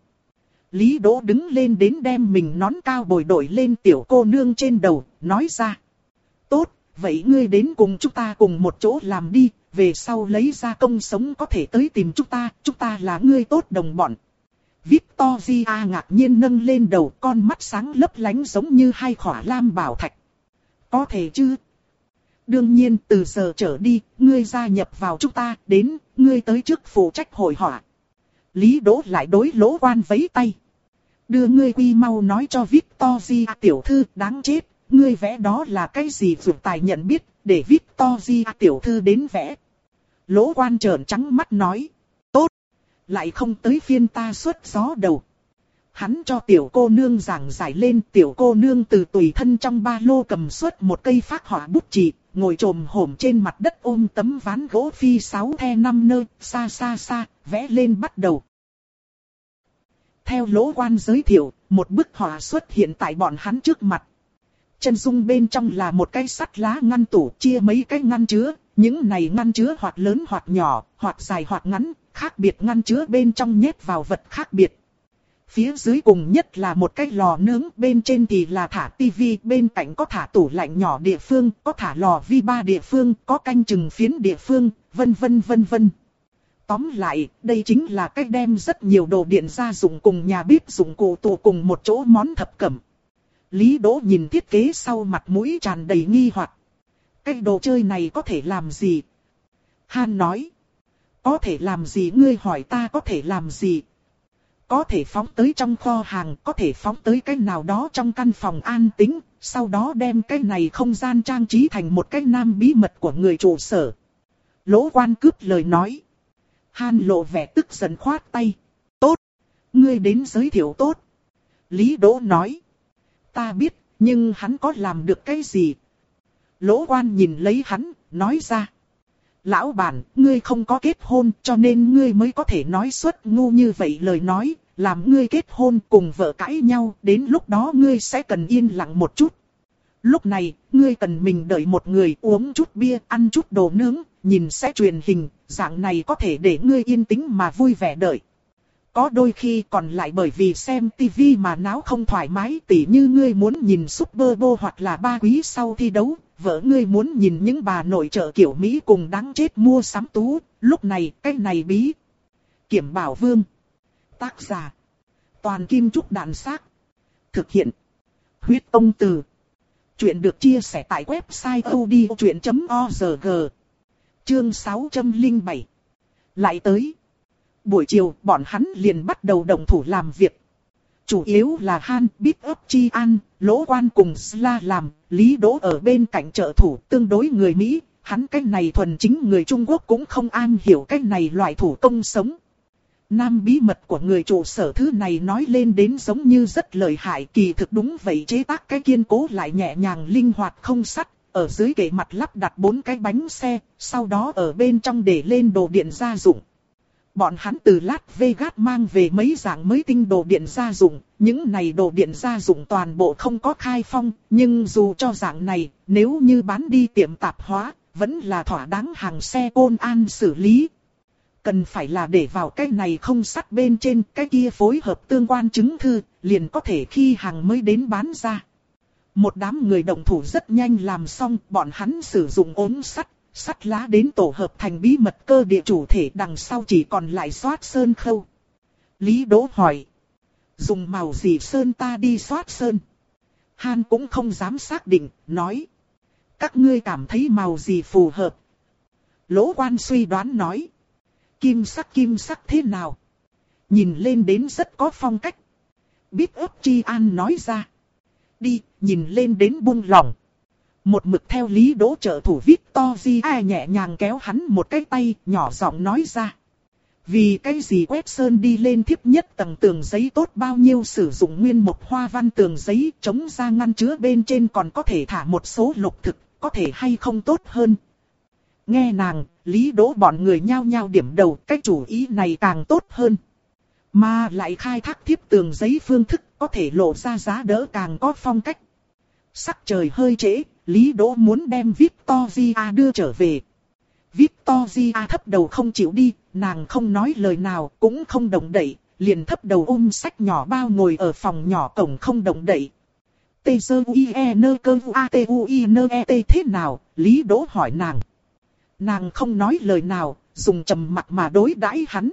Lý Đỗ đứng lên đến đem mình nón cao bồi đổi lên tiểu cô nương trên đầu, nói ra. Tốt, vậy ngươi đến cùng chúng ta cùng một chỗ làm đi, về sau lấy ra công sống có thể tới tìm chúng ta, chúng ta là ngươi tốt đồng bọn. Victoria ngạc nhiên nâng lên đầu, con mắt sáng lấp lánh giống như hai khỏa lam bảo thạch. Có thể chứ? Đương nhiên, từ giờ trở đi, ngươi gia nhập vào chúng ta, đến, ngươi tới trước phụ trách hội họa. Lý Đỗ lại đối Lỗ Quan vẫy tay. Đưa ngươi quy mau nói cho Victoria tiểu thư, đáng chết, ngươi vẽ đó là cái gì vượt tài nhận biết, để Victoria tiểu thư đến vẽ. Lỗ Quan trợn trắng mắt nói. Tốt, lại không tới phiên ta xuất gió đầu. Hắn cho tiểu cô nương giảng giải lên, tiểu cô nương từ tùy thân trong ba lô cầm xuất một cây phác họa bút chì, ngồi trồm hổm trên mặt đất ôm tấm ván gỗ phi sáu the năm nơ, xa xa xa, vẽ lên bắt đầu. Theo Lỗ Quan giới thiệu, một bức họa xuất hiện tại bọn hắn trước mặt. Chân dung bên trong là một cái sắt lá ngăn tủ chia mấy cái ngăn chứa, những này ngăn chứa hoặc lớn hoặc nhỏ, hoặc dài hoặc ngắn, khác biệt ngăn chứa bên trong nhét vào vật khác biệt. Phía dưới cùng nhất là một cái lò nướng, bên trên thì là thả tivi, bên cạnh có thả tủ lạnh nhỏ địa phương, có thả lò vi ba địa phương, có canh chừng phiến địa phương, vân vân vân vân. Tóm lại, đây chính là cách đem rất nhiều đồ điện gia dụng cùng nhà bếp dụng cụ tụ cùng một chỗ món thập cẩm. Lý Đỗ nhìn thiết kế sau mặt mũi tràn đầy nghi hoặc. Cái đồ chơi này có thể làm gì? Han nói. Có thể làm gì ngươi hỏi ta có thể làm gì? Có thể phóng tới trong kho hàng, có thể phóng tới cái nào đó trong căn phòng an tĩnh, sau đó đem cái này không gian trang trí thành một cái nam bí mật của người trụ sở. Lỗ Quan cướp lời nói. Han lộ vẻ tức giận khoát tay. Tốt, ngươi đến giới thiệu tốt. Lý Đỗ nói. Ta biết, nhưng hắn có làm được cái gì? Lỗ Quan nhìn lấy hắn, nói ra. Lão bản, ngươi không có kết hôn cho nên ngươi mới có thể nói suất ngu như vậy lời nói, làm ngươi kết hôn cùng vợ cãi nhau, đến lúc đó ngươi sẽ cần yên lặng một chút. Lúc này, ngươi cần mình đợi một người uống chút bia, ăn chút đồ nướng, nhìn sẽ truyền hình, dạng này có thể để ngươi yên tĩnh mà vui vẻ đợi. Có đôi khi còn lại bởi vì xem tivi mà não không thoải mái, tỉ như ngươi muốn nhìn Super Bowl hoặc là ba quý sau thi đấu, vợ ngươi muốn nhìn những bà nội trợ kiểu Mỹ cùng đáng chết mua sắm tú, lúc này cái này bí. Kiểm Bảo Vương. Tác giả. Toàn Kim Trúc Đạn Xác. Thực hiện. Huyết Tông Từ. Chuyện được chia sẻ tại website odchuyện chấm org. Chương sáu trăm lẻ bảy. Lại tới. Buổi chiều bọn hắn liền bắt đầu động thủ làm việc. Chủ yếu là Han, Bit ấp Chi An, Lỗ Quan cùng Sla làm, Lý Đỗ ở bên cạnh trợ thủ tương đối người Mỹ. Hắn cái này thuần chính người Trung Quốc cũng không an hiểu cái này loại thủ công sống. Nam bí mật của người trụ sở thứ này nói lên đến giống như rất lợi hại, kỳ thực đúng vậy, chế tác cái kiên cố lại nhẹ nhàng linh hoạt không sắt, ở dưới kệ mặt lắp đặt bốn cái bánh xe, sau đó ở bên trong để lên đồ điện gia dụng. Bọn hắn từ Las Vegas mang về mấy dạng mới tinh đồ điện gia dụng, những này đồ điện gia dụng toàn bộ không có khai phong, nhưng dù cho dạng này, nếu như bán đi tiệm tạp hóa, vẫn là thỏa đáng hàng xe Côn An xử lý. Cần phải là để vào cái này không sắt bên trên, cái kia phối hợp tương quan chứng thư, liền có thể khi hàng mới đến bán ra. Một đám người động thủ rất nhanh làm xong, bọn hắn sử dụng ốm sắt, sắt lá đến tổ hợp thành bí mật cơ địa chủ thể, đằng sau chỉ còn lại xoát sơn khâu. Lý Đỗ hỏi. Dùng màu gì sơn ta đi xoát sơn? Han cũng không dám xác định, nói. Các ngươi cảm thấy màu gì phù hợp? Lỗ Quan suy đoán nói. Kim sắc kim sắc thế nào? Nhìn lên đến rất có phong cách. Bit ấp Chi An nói ra. Đi, nhìn lên đến buông lỏng. Một mực theo Lý Đỗ trợ thủ Victoria nhẹ nhàng kéo hắn một cái tay, nhỏ giọng nói ra. Vì cái gì quét sơn đi lên thiếp nhất tầng tường giấy tốt bao nhiêu, sử dụng nguyên một hoa văn tường giấy, chống ra ngăn chứa bên trên còn có thể thả một số lục thực, có thể hay không tốt hơn. Nghe nàng, Lý Đỗ bọn người nhao nhao điểm đầu, cái chủ ý này càng tốt hơn. Mà lại khai thác thiếp tường giấy phương thức, có thể lộ ra giá đỡ càng có phong cách. Sắc trời hơi trễ, Lý Đỗ muốn đem Victoria đưa trở về. Victoria thấp đầu không chịu đi, nàng không nói lời nào, cũng không động đậy, liền thấp đầu ôm sách nhỏ bao ngồi ở phòng nhỏ cổng không động đậy. Tê sơ u i e nơ cơ u a t u i nơ e t thế nào? Lý Đỗ hỏi nàng. Nàng không nói lời nào, dùng trầm mặc mà đối đãi hắn.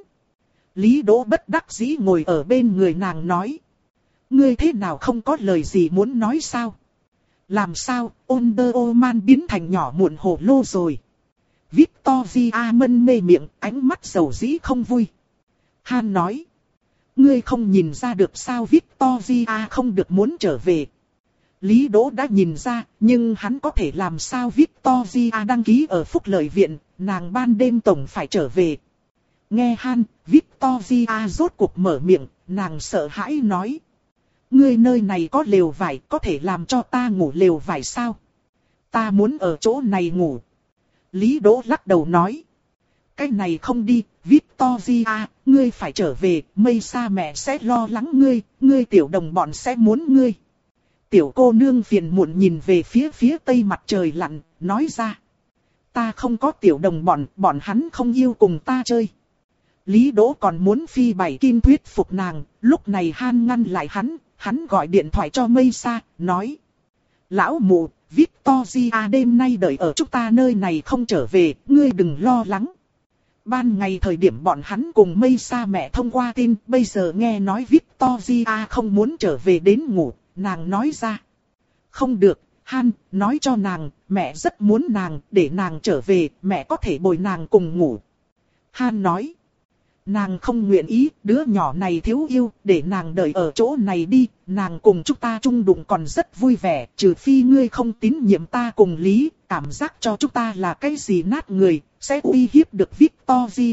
Lý Đỗ bất đắc dĩ ngồi ở bên người nàng nói. Ngươi thế nào không có lời gì muốn nói sao? Làm sao, Wonder Woman biến thành nhỏ muộn hồ lô rồi? Victoria mân mê miệng, ánh mắt dầu dĩ không vui. Han nói. Ngươi không nhìn ra được sao Victoria không được muốn trở về? Lý Đỗ đã nhìn ra, nhưng hắn có thể làm sao Victoria đăng ký ở Phúc Lợi Viện, nàng ban đêm tổng phải trở về. Nghe Han, Victoria rốt cuộc mở miệng, nàng sợ hãi nói. Ngươi nơi này có lều vải, có thể làm cho ta ngủ lều vải sao? Ta muốn ở chỗ này ngủ. Lý Đỗ lắc đầu nói. Cái này không đi, Victoria, ngươi phải trở về, mây xa mẹ sẽ lo lắng ngươi, ngươi tiểu đồng bọn sẽ muốn ngươi. Tiểu cô nương phiền muộn nhìn về phía phía tây mặt trời lặn, nói ra. Ta không có tiểu đồng bọn, bọn hắn không yêu cùng ta chơi. Lý Đỗ còn muốn phi bảy kim thuyết phục nàng, lúc này Han ngăn lại hắn, hắn gọi điện thoại cho Mây Sa, nói. Lão mụ, Victoria đêm nay đợi ở chúng ta nơi này không trở về, ngươi đừng lo lắng. Ban ngày thời điểm bọn hắn cùng Mây Sa mẹ thông qua tin, bây giờ nghe nói Victoria không muốn trở về đến ngủ, nàng nói ra. Không được, Han, nói cho nàng, mẹ rất muốn nàng, để nàng trở về, mẹ có thể bồi nàng cùng ngủ. Han nói. Nàng không nguyện ý, đứa nhỏ này thiếu yêu, để nàng đợi ở chỗ này đi, nàng cùng chúng ta chung đụng còn rất vui vẻ, trừ phi ngươi không tín nhiệm ta cùng Lý, cảm giác cho chúng ta là cái gì nát người, sẽ uy hiếp được Victoria.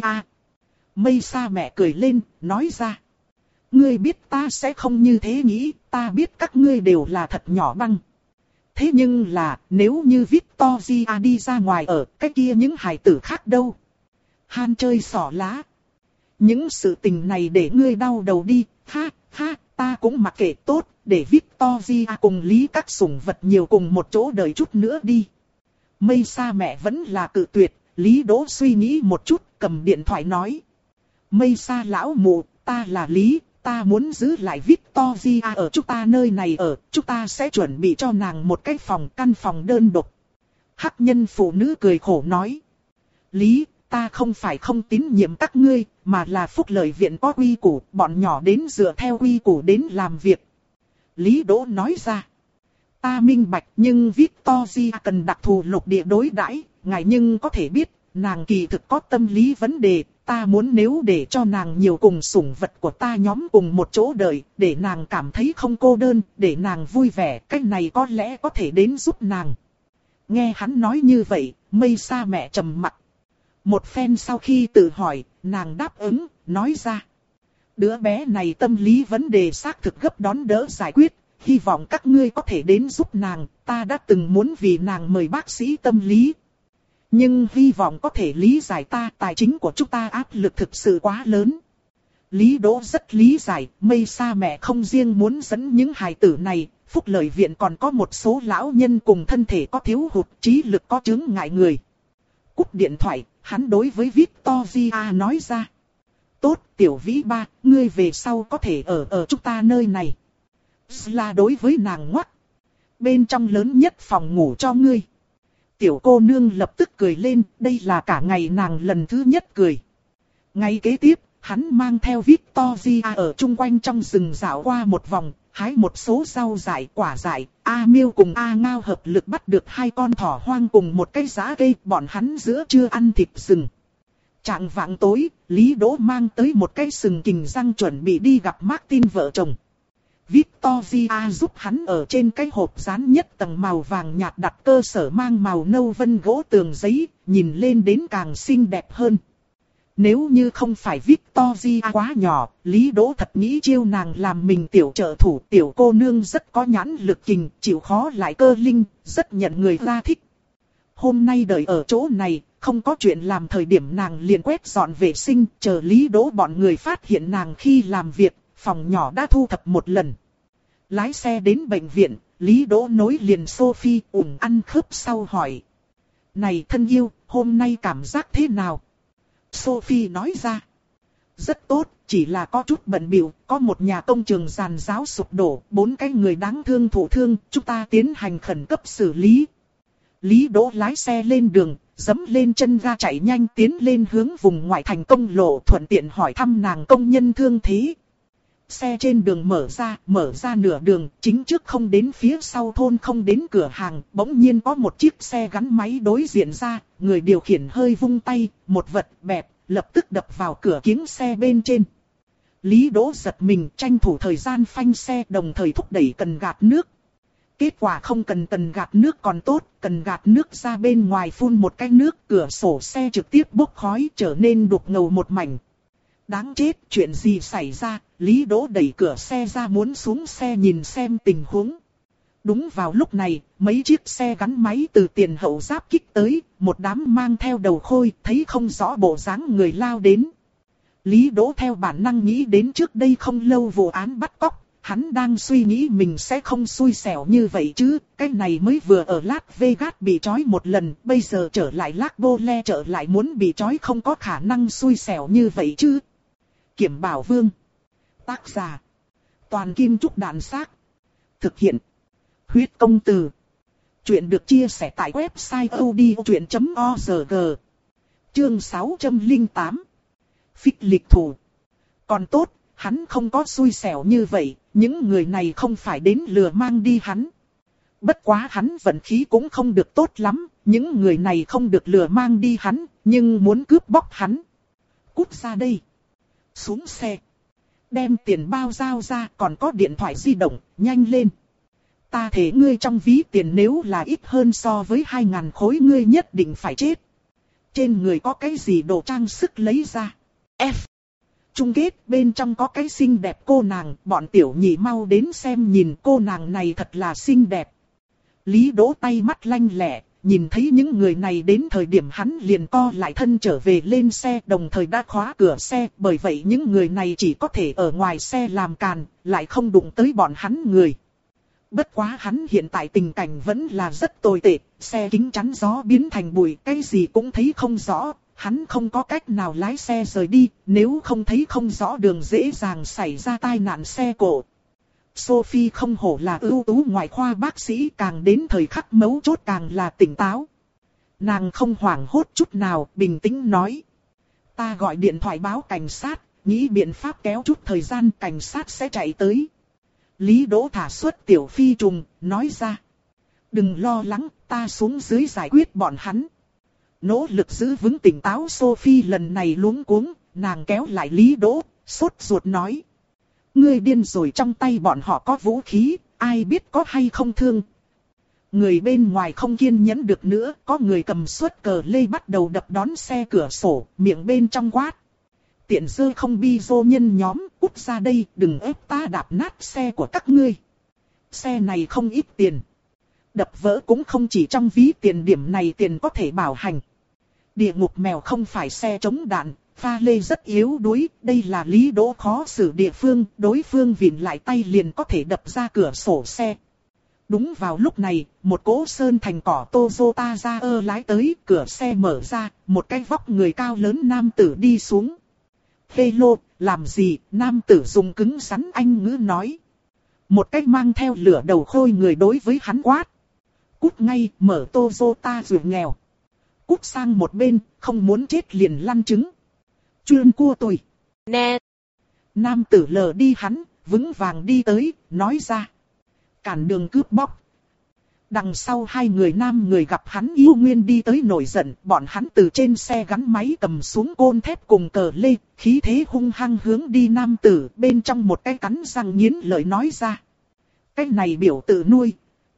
Mây Sa mẹ cười lên, nói ra. Ngươi biết ta sẽ không như thế nghĩ, ta biết các ngươi đều là thật nhỏ băng. Thế nhưng là, nếu như Victoria đi ra ngoài ở, cái kia những hài tử khác đâu? Han chơi xỏ lá. Những sự tình này để ngươi đau đầu đi, Ha, ha, ta cũng mặc kệ tốt, để Victoria cùng Lý các sủng vật nhiều cùng một chỗ đợi chút nữa đi. Mây Sa mẹ vẫn là cự tuyệt, Lý Đỗ suy nghĩ một chút, cầm điện thoại nói. Mây Sa lão mụ, ta là Lý, ta muốn giữ lại Victoria ở chúng ta nơi này ở, chúng ta sẽ chuẩn bị cho nàng một cái phòng, căn phòng đơn độc. Hắc nhân phụ nữ cười khổ nói. Lý, ta không phải không tín nhiệm các ngươi, mà là phúc lợi viện có quy củ, bọn nhỏ đến dựa theo quy củ đến làm việc. Lý Đỗ nói ra. Ta minh bạch, nhưng Victoria cần đặc thù lục địa đối đãi, ngài nhưng có thể biết, nàng kỳ thực có tâm lý vấn đề, ta muốn nếu để cho nàng nhiều cùng sủng vật của ta nhóm cùng một chỗ đợi, để nàng cảm thấy không cô đơn, để nàng vui vẻ, cách này có lẽ có thể đến giúp nàng. Nghe hắn nói như vậy, Mây Sa mẹ trầm mặc. Một phen sau khi tự hỏi, nàng đáp ứng, nói ra. Đứa bé này tâm lý vấn đề xác thực gấp đón đỡ giải quyết, hy vọng các ngươi có thể đến giúp nàng, ta đã từng muốn vì nàng mời bác sĩ tâm lý. Nhưng hy vọng có thể lý giải ta, tài chính của chúng ta áp lực thực sự quá lớn. Lý Đỗ rất lý giải, Mây Sa mẹ không riêng muốn dẫn những hài tử này, phúc lợi viện còn có một số lão nhân cùng thân thể có thiếu hụt, trí lực có chứng ngại người. Cúp điện thoại, hắn đối với Victoria nói ra. Tốt, tiểu vĩ ba, ngươi về sau có thể ở ở chúng ta nơi này. Là đối với nàng ngoắc. Bên trong lớn nhất phòng ngủ cho ngươi. Tiểu cô nương lập tức cười lên, đây là cả ngày nàng lần thứ nhất cười. Ngày kế tiếp, hắn mang theo Victoria ở chung quanh trong rừng dạo qua một vòng, hái một số rau dại, quả dại. A Miêu cùng A Ngao hợp lực bắt được hai con thỏ hoang cùng một cái giá cây, bọn hắn giữa trưa ăn thịt rừng. Trạng vạng tối, Lý Đỗ mang tới một cái sừng kình răng chuẩn bị đi gặp Martin vợ chồng. Victoria giúp hắn ở trên cái hộp dán nhất tầng màu vàng nhạt đặt cơ sở mang màu nâu vân gỗ tường giấy, nhìn lên đến càng xinh đẹp hơn. Nếu như không phải Victoria quá nhỏ, Lý Đỗ thật nghĩ chiêu nàng làm mình tiểu trợ thủ. Tiểu cô nương rất có nhãn lực kình, chịu khó lại cơ linh, rất nhận người ta thích. Hôm nay đợi ở chỗ này, không có chuyện làm thời điểm nàng liền quét dọn vệ sinh, chờ Lý Đỗ bọn người phát hiện nàng khi làm việc, phòng nhỏ đã thu thập một lần. Lái xe đến bệnh viện, Lý Đỗ nối liền Sophie ủng ăn khớp sau hỏi. Này thân yêu, hôm nay cảm giác thế nào? Sophie nói ra. Rất tốt, chỉ là có chút bận bịu, có một nhà công trường giàn giáo sụp đổ, bốn cái người đáng thương thụ thương, chúng ta tiến hành khẩn cấp xử lý. Lý Đỗ lái xe lên đường, dẫm lên chân ga chạy nhanh tiến lên hướng vùng ngoại thành công lộ, thuận tiện hỏi thăm nàng công nhân thương thế. Xe trên đường mở ra, mở ra nửa đường, chính trước không đến phía sau thôn không đến cửa hàng, bỗng nhiên có một chiếc xe gắn máy đối diện ra, người điều khiển hơi vung tay, một vật bẹp, lập tức đập vào cửa kiếng xe bên trên. Lý Đỗ giật mình, tranh thủ thời gian phanh xe, đồng thời thúc đẩy cần gạt nước. Kết quả không cần cần gạt nước còn tốt, cần gạt nước ra bên ngoài phun một cái nước, cửa sổ xe trực tiếp bốc khói trở nên đục ngầu một mảnh. Đáng chết, chuyện gì xảy ra? Lý Đỗ đẩy cửa xe ra muốn xuống xe nhìn xem tình huống. Đúng vào lúc này, mấy chiếc xe gắn máy từ tiền hậu giáp kích tới, một đám mang theo đầu khôi, thấy không rõ bộ dáng người lao đến. Lý Đỗ theo bản năng nghĩ đến trước đây không lâu vụ án bắt cóc, hắn đang suy nghĩ mình sẽ không xui xẻo như vậy chứ, cái này mới vừa ở Las Vegas bị trói một lần, bây giờ trở lại Las Vegas trở lại muốn bị trói không có khả năng xui xẻo như vậy chứ. Kiểm Bảo Vương. Tác giả. Toàn Kim Trúc Đàn Xác. Thực hiện. Huyết Công Từ. Chuyện được chia sẻ tại website odchuyện chấm org. Chương sáu trăm lẻ tám. Phích lịch thủ. Còn tốt, hắn không có xui xẻo như vậy, những người này không phải đến lừa mang đi hắn. Bất quá hắn vận khí cũng không được tốt lắm, những người này không được lừa mang đi hắn, nhưng muốn cướp bóc hắn. Cút ra đây. Xuống xe. Đem tiền bao giao ra, còn có điện thoại di động, nhanh lên. Ta thể ngươi trong ví tiền nếu là ít hơn so với hai ngàn khối ngươi nhất định phải chết. Trên người có cái gì đồ trang sức lấy ra. F. Chung kết bên trong có cái xinh đẹp cô nàng, bọn tiểu nhị mau đến xem nhìn cô nàng này thật là xinh đẹp. Lý Đỗ tay mắt lanh lẹ, nhìn thấy những người này đến thời điểm hắn liền co lại thân trở về lên xe, đồng thời đã khóa cửa xe, bởi vậy những người này chỉ có thể ở ngoài xe làm càn, lại không đụng tới bọn hắn người. Bất quá hắn hiện tại tình cảnh vẫn là rất tồi tệ, xe kính chắn gió biến thành bụi, cái gì cũng thấy không rõ, hắn không có cách nào lái xe rời đi, nếu không thấy không rõ đường dễ dàng xảy ra tai nạn xe cộ. Sophie không hổ là ưu tú ngoại khoa bác sĩ, càng đến thời khắc mấu chốt càng là tỉnh táo. Nàng không hoảng hốt chút nào, bình tĩnh nói. Ta gọi điện thoại báo cảnh sát, nghĩ biện pháp kéo chút thời gian cảnh sát sẽ chạy tới. Lý Đỗ thả xuất tiểu phi trùng, nói ra. Đừng lo lắng, ta xuống dưới giải quyết bọn hắn. Nỗ lực giữ vững tỉnh táo Sophie lần này luống cuống, nàng kéo lại Lý Đỗ, sốt ruột nói. Ngươi điên rồi, trong tay bọn họ có vũ khí, ai biết có hay không thương. Người bên ngoài không kiên nhẫn được nữa, có người cầm suất cờ lê bắt đầu đập đón xe cửa sổ, miệng bên trong quát. Tiện dơ không bi dô nhân nhóm, cút ra đây, đừng ép ta đạp nát xe của các ngươi. Xe này không ít tiền. Đập vỡ cũng không chỉ trong ví tiền, điểm này tiền có thể bảo hành. Địa ngục mèo không phải xe chống đạn, pha lê rất yếu đuối, đây là Lý Đỗ khó xử địa phương, đối phương vịn lại tay liền có thể đập ra cửa sổ xe. Đúng vào lúc này, một cỗ sơn thành cỏ Toyota ra ơ lái tới, cửa xe mở ra, một cái vóc người cao lớn nam tử đi xuống. Hello, làm gì? Nam tử dùng cứng rắn Anh ngữ nói. Một cái mang theo lửa đầu khôi người đối với hắn quát. Cút ngay, mở Toyota rồi nghèo. Cút sang một bên, không muốn chết liền lăn trứng. Chuyên cua tôi. Nè. Nam tử lờ đi hắn, vững vàng đi tới, nói ra. Cản đường cướp bóc. Đằng sau hai người nam người gặp hắn yêu nguyên đi tới nổi giận, bọn hắn từ trên xe gắn máy cầm xuống côn thép cùng cờ lê, khí thế hung hăng hướng đi nam tử, bên trong một cái cắn răng nghiến lợi nói ra. Cái này biểu tự nuôi.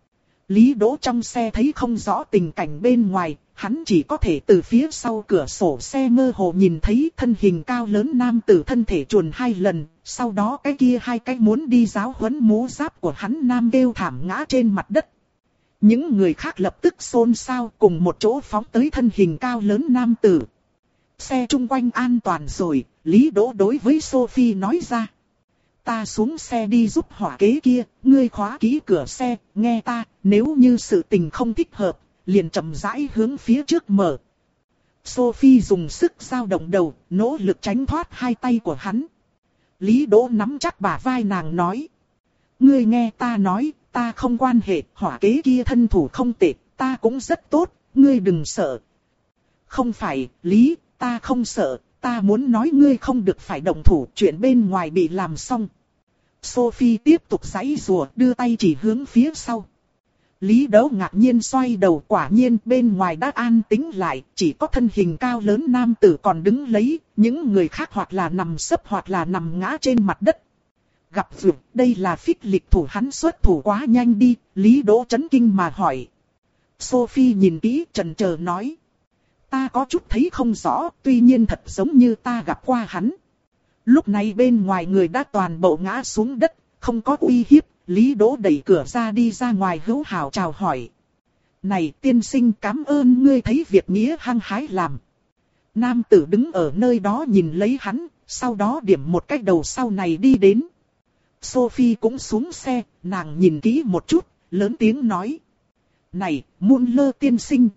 Lý Đỗ trong xe thấy không rõ tình cảnh bên ngoài, hắn chỉ có thể từ phía sau cửa sổ xe mơ hồ nhìn thấy thân hình cao lớn nam tử thân thể chuồn hai lần, sau đó cái kia hai cái muốn đi giáo huấn mũ giáp của hắn nam kêu thảm ngã trên mặt đất. Những người khác lập tức xôn xao cùng một chỗ phóng tới thân hình cao lớn nam tử. Xe chung quanh an toàn rồi, Lý Đỗ đối với Sophie nói ra. Ta xuống xe đi giúp hỏa kế kia, ngươi khóa kỹ cửa xe, nghe ta, nếu như sự tình không thích hợp, liền chậm rãi hướng phía trước mở. Sophie dùng sức dao động đầu, nỗ lực tránh thoát hai tay của hắn. Lý Đỗ nắm chắc bả vai nàng nói. Ngươi nghe ta nói, ta không quan hệ, hỏa kế kia thân thủ không tệ, ta cũng rất tốt, ngươi đừng sợ. Không phải, Lý, ta không sợ, ta muốn nói ngươi không được phải động thủ, chuyện bên ngoài bị làm xong. Sophie tiếp tục giãy giụa, đưa tay chỉ hướng phía sau. Lý Đỗ ngạc nhiên xoay đầu, quả nhiên bên ngoài đã an tĩnh lại, chỉ có thân hình cao lớn nam tử còn đứng lấy, những người khác hoặc là nằm sấp hoặc là nằm ngã trên mặt đất. Gặp vượt, đây là phích lịch thủ, hắn xuất thủ quá nhanh đi, Lý Đỗ chấn kinh mà hỏi. Sophie nhìn kỹ chần chờ nói. Ta có chút thấy không rõ, tuy nhiên thật giống như ta gặp qua hắn. Lúc này bên ngoài người đã toàn bộ ngã xuống đất, không có uy hiếp, Lý Đỗ đẩy cửa ra đi ra ngoài hữu hảo chào hỏi. Này tiên sinh, cảm ơn ngươi thấy việc nghĩa hăng hái làm. Nam tử đứng ở nơi đó nhìn lấy hắn, sau đó điểm một cái đầu sau này đi đến. Sophie cũng xuống xe, nàng nhìn kỹ một chút, lớn tiếng nói. Này, Muôn Lơ tiên sinh.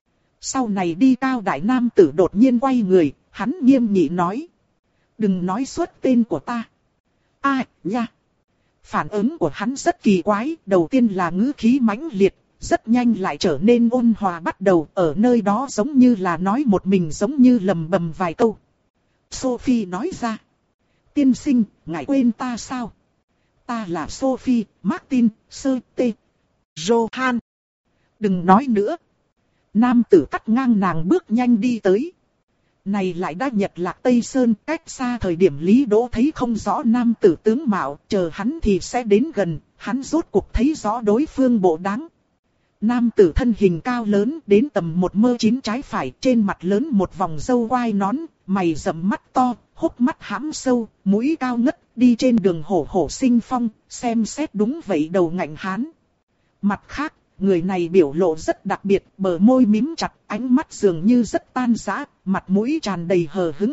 Sau này đi cao đại nam tử đột nhiên quay người, hắn nghiêm nghị nói. Đừng nói xuất tên của ta. À, nha. Phản ứng của hắn rất kỳ quái, đầu tiên là ngữ khí mãnh liệt, rất nhanh lại trở nên ôn hòa bắt đầu, ở nơi đó giống như là nói một mình giống như lầm bầm vài câu. Sophie nói ra. Tiên sinh, ngài quên ta sao? Ta là Sophie, Martin, Sơ Tê, Johan. Đừng nói nữa. Nam tử cắt ngang nàng bước nhanh đi tới. Này lại đã Nhật Lạc Tây Sơn, cách xa thời điểm Lý Đỗ thấy không rõ nam tử tướng mạo, chờ hắn thì sẽ đến gần, hắn rốt cuộc thấy rõ đối phương bộ dáng. Nam tử thân hình cao lớn đến tầm một mơ chín trái phải, trên mặt lớn một vòng râu quai nón, mày rậm mắt to, hốc mắt hãm sâu, mũi cao ngất, đi trên đường hổ hổ sinh phong, xem xét đúng vậy đầu ngạnh hán. Mặt khác, người này biểu lộ rất đặc biệt, bờ môi mím chặt, ánh mắt dường như rất tan rã, mặt mũi tràn đầy hờ hững.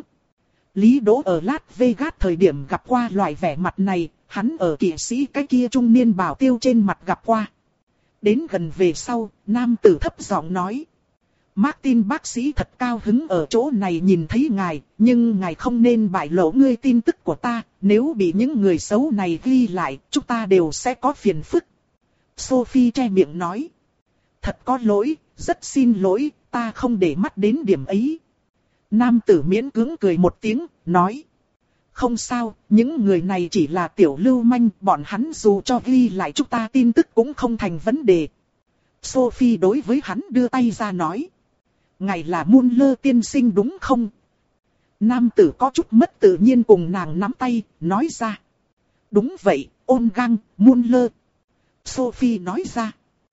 Lý Đỗ ở Las Vegas thời điểm gặp qua loại vẻ mặt này, hắn ở kỵ sĩ cái kia trung niên bảo tiêu trên mặt gặp qua. Đến gần về sau, nam tử thấp giọng nói. Martin bác sĩ thật cao hứng ở chỗ này nhìn thấy ngài, nhưng ngài không nên bại lộ ngươi tin tức của ta, nếu bị những người xấu này ghi lại, chúng ta đều sẽ có phiền phức. Sophie che miệng nói. Thật có lỗi, rất xin lỗi, ta không để mắt đến điểm ấy. Nam tử miễn cưỡng cười một tiếng, nói. Không sao, những người này chỉ là tiểu lưu manh, bọn hắn dù cho ghi lại chúng ta tin tức cũng không thành vấn đề. Sophie đối với hắn đưa tay ra nói. Ngài là Muller tiên sinh đúng không? Nam tử có chút mất tự nhiên cùng nàng nắm tay, nói ra. Đúng vậy, ôn găng, Muller. Sophie nói ra.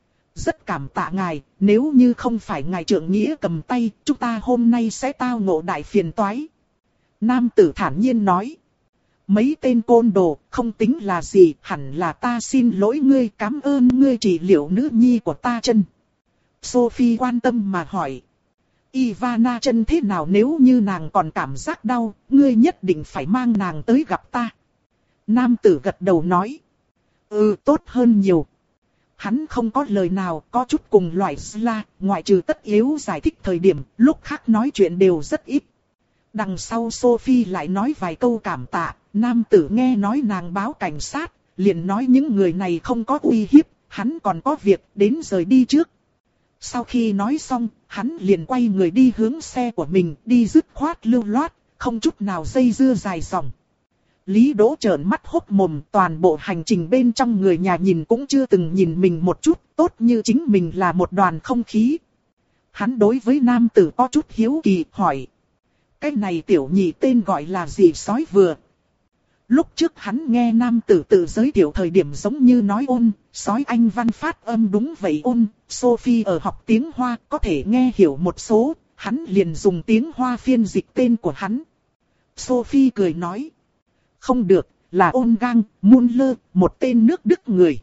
Rất cảm tạ ngài, nếu như không phải ngài trượng nghĩa cầm tay, chúng ta hôm nay sẽ tao ngộ đại phiền toái. Nam tử thản nhiên nói. Mấy tên côn đồ, không tính là gì, hẳn là ta xin lỗi ngươi, cảm ơn ngươi trị liệu nữ nhi của ta chân. Sophie quan tâm mà hỏi. Ivana chân thế nào, nếu như nàng còn cảm giác đau, ngươi nhất định phải mang nàng tới gặp ta. Nam tử gật đầu nói. Ừ, tốt hơn nhiều. Hắn không có lời nào, có chút cùng loại Sla, ngoại trừ tất yếu giải thích thời điểm, lúc khác nói chuyện đều rất ít. Đằng sau Sophie lại nói vài câu cảm tạ, nam tử nghe nói nàng báo cảnh sát, liền nói những người này không có uy hiếp, hắn còn có việc, đến rời đi trước. Sau khi nói xong, hắn liền quay người đi hướng xe của mình, đi dứt khoát lưu loát, không chút nào dây dưa dài dòng. Lý Đỗ trợn mắt hốc mồm, toàn bộ hành trình bên trong người nhà nhìn cũng chưa từng nhìn mình một chút, tốt như chính mình là một đoàn không khí. Hắn đối với nam tử có chút hiếu kỳ, hỏi. Cái này tiểu nhị tên gọi là gì sói vừa? Lúc trước hắn nghe nam tử tự giới thiệu thời điểm giống như nói ôn, sói anh văn phát âm đúng vậy ôn, Sophie ở học tiếng Hoa có thể nghe hiểu một số, hắn liền dùng tiếng Hoa phiên dịch tên của hắn. Sophie cười nói. Không được, là ôn gang, Muller, một tên nước Đức người.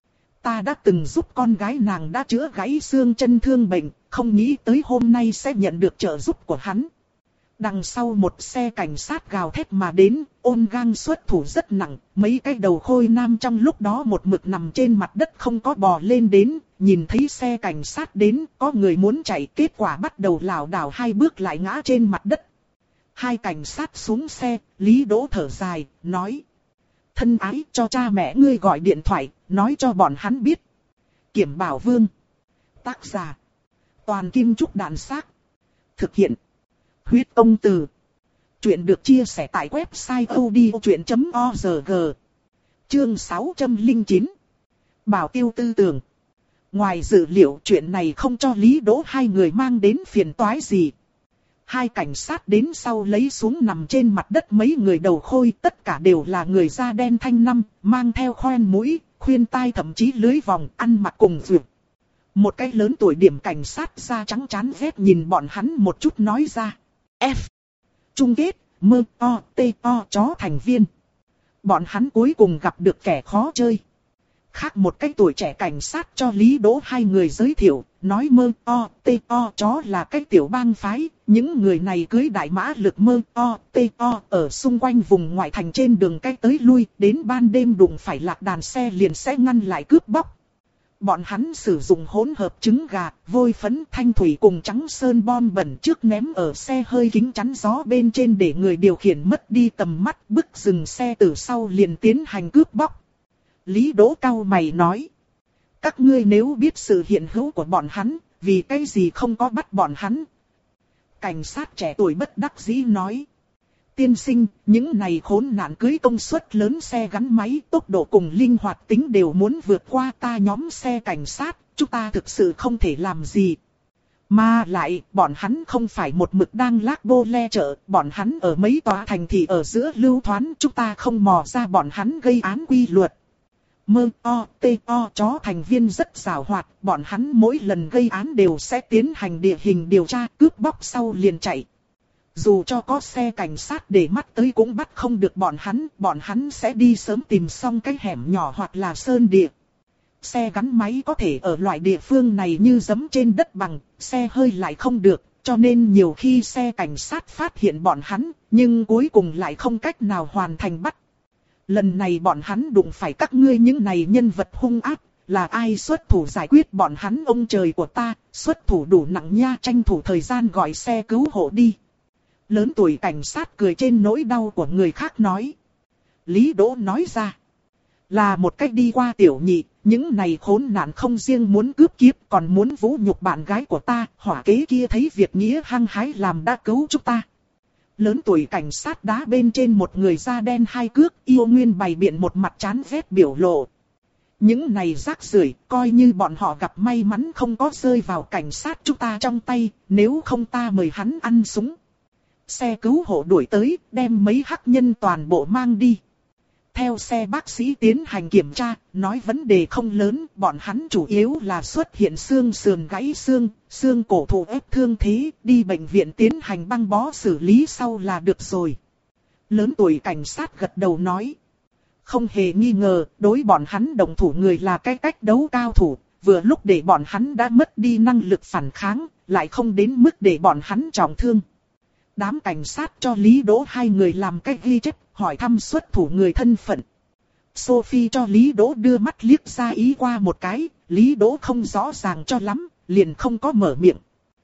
Ta đã từng giúp con gái nàng đã chữa gãy xương chân thương bệnh, không nghĩ tới hôm nay sẽ nhận được trợ giúp của hắn. Đằng sau một xe cảnh sát gào thét mà đến, ôn gang xuất thủ rất nặng, mấy cái đầu khôi nam trong lúc đó một mực nằm trên mặt đất không có bò lên đến, nhìn thấy xe cảnh sát đến, có người muốn chạy, kết quả bắt đầu lảo đảo hai bước lại ngã trên mặt đất. Hai cảnh sát xuống xe, Lý Đỗ thở dài, nói. Thân ái, cho cha mẹ ngươi gọi điện thoại, nói cho bọn hắn biết. Kiểm Bảo Vương. Tác giả. Toàn Kim Trúc Đạn Xác. Thực hiện. Huyết Công Từ. Chuyện được chia sẻ tại website odchuyện chấm org. Chương sáu trăm lẻ chín. Bảo tiêu tư tưởng. Ngoài dự liệu chuyện này không cho Lý Đỗ hai người mang đến phiền toái gì. Hai cảnh sát đến sau lấy xuống nằm trên mặt đất mấy người đầu khôi, tất cả đều là người da đen thanh năm, mang theo khoen mũi, khuyên tai thậm chí lưới vòng, ăn mặc cùng vượt. Một cái lớn tuổi điểm cảnh sát da trắng chán ghét nhìn bọn hắn một chút nói ra. F. Chung kết, mơ o, tê o chó thành viên. Bọn hắn cuối cùng gặp được kẻ khó chơi. Khác một cái tuổi trẻ cảnh sát cho Lý Đỗ hai người giới thiệu, nói mơ o, tê o chó là cái tiểu bang phái, những người này cưới đại mã lực mơ o, tê o ở xung quanh vùng ngoại thành trên đường cách tới lui, đến ban đêm đụng phải lạc đàn xe liền sẽ ngăn lại cướp bóc. Bọn hắn sử dụng hỗn hợp trứng gà, vôi phấn, thanh thủy cùng trắng sơn bom bẩn trước ném ở xe hơi kính chắn gió bên trên để người điều khiển mất đi tầm mắt, bức dừng xe từ sau liền tiến hành cướp bóc. Lý Đỗ cau mày nói. Các ngươi nếu biết sự hiện hữu của bọn hắn, vì cái gì không có bắt bọn hắn? Cảnh sát trẻ tuổi bất đắc dĩ nói. Tiên sinh, những này khốn nạn cưới công suất lớn xe gắn máy, tốc độ cùng linh hoạt tính đều muốn vượt qua ta nhóm xe cảnh sát, chúng ta thực sự không thể làm gì. Mà lại, bọn hắn không phải một mực đang lác bô le chợ, bọn hắn ở mấy tòa thành thị ở giữa lưu thoán, chúng ta không mò ra bọn hắn gây án quy luật. Mơ o, tê o chó thành viên rất xảo hoạt, bọn hắn mỗi lần gây án đều sẽ tiến hành địa hình điều tra, cướp bóc sau liền chạy. Dù cho có xe cảnh sát để mắt tới cũng bắt không được bọn hắn, bọn hắn sẽ đi sớm tìm xong cái hẻm nhỏ hoặc là sơn địa. xe gắn máy có thể ở loại địa phương này như giẫm trên đất bằng, xe hơi lại không được, cho nên nhiều khi xe cảnh sát phát hiện bọn hắn, nhưng cuối cùng lại không cách nào hoàn thành bắt. Lần này bọn hắn đụng phải các ngươi những này nhân vật hung ác, là ai xuất thủ giải quyết bọn hắn, ông trời của ta, xuất thủ đủ nặng nha, tranh thủ thời gian gọi xe cứu hộ đi. Lớn tuổi cảnh sát cười trên nỗi đau của người khác nói. Lý Đỗ nói ra, là một cách đi qua tiểu nhị, những này khốn nạn không riêng muốn cướp kiếp còn muốn vũ nhục bạn gái của ta, hỏa kế kia thấy việc nghĩa hăng hái làm đã cứu chúng ta. Lớn tuổi cảnh sát đá bên trên một người da đen hai cước, yêu nguyên bày biện một mặt chán ghét biểu lộ. Những này rác rưởi, coi như bọn họ gặp may mắn không có rơi vào cảnh sát chúng ta trong tay, nếu không ta mời hắn ăn súng. Xe cứu hộ đuổi tới, đem mấy hắc nhân toàn bộ mang đi. Theo xe bác sĩ tiến hành kiểm tra, nói vấn đề không lớn, bọn hắn chủ yếu là xuất hiện xương sườn gãy xương, xương cổ thụ ép thương thế, đi bệnh viện tiến hành băng bó xử lý sau là được rồi. Lớn tuổi cảnh sát gật đầu nói. Không hề nghi ngờ, đối bọn hắn đồng thủ người là cái cách đấu cao thủ, vừa lúc để bọn hắn đã mất đi năng lực phản kháng, lại không đến mức để bọn hắn trọng thương. Đám cảnh sát cho Lý Đỗ hai người làm cách ghi chép, hỏi thăm xuất thủ người thân phận. Sophie cho Lý Đỗ đưa mắt liếc ra ý qua một cái, Lý Đỗ không rõ ràng cho lắm, liền không có mở miệng.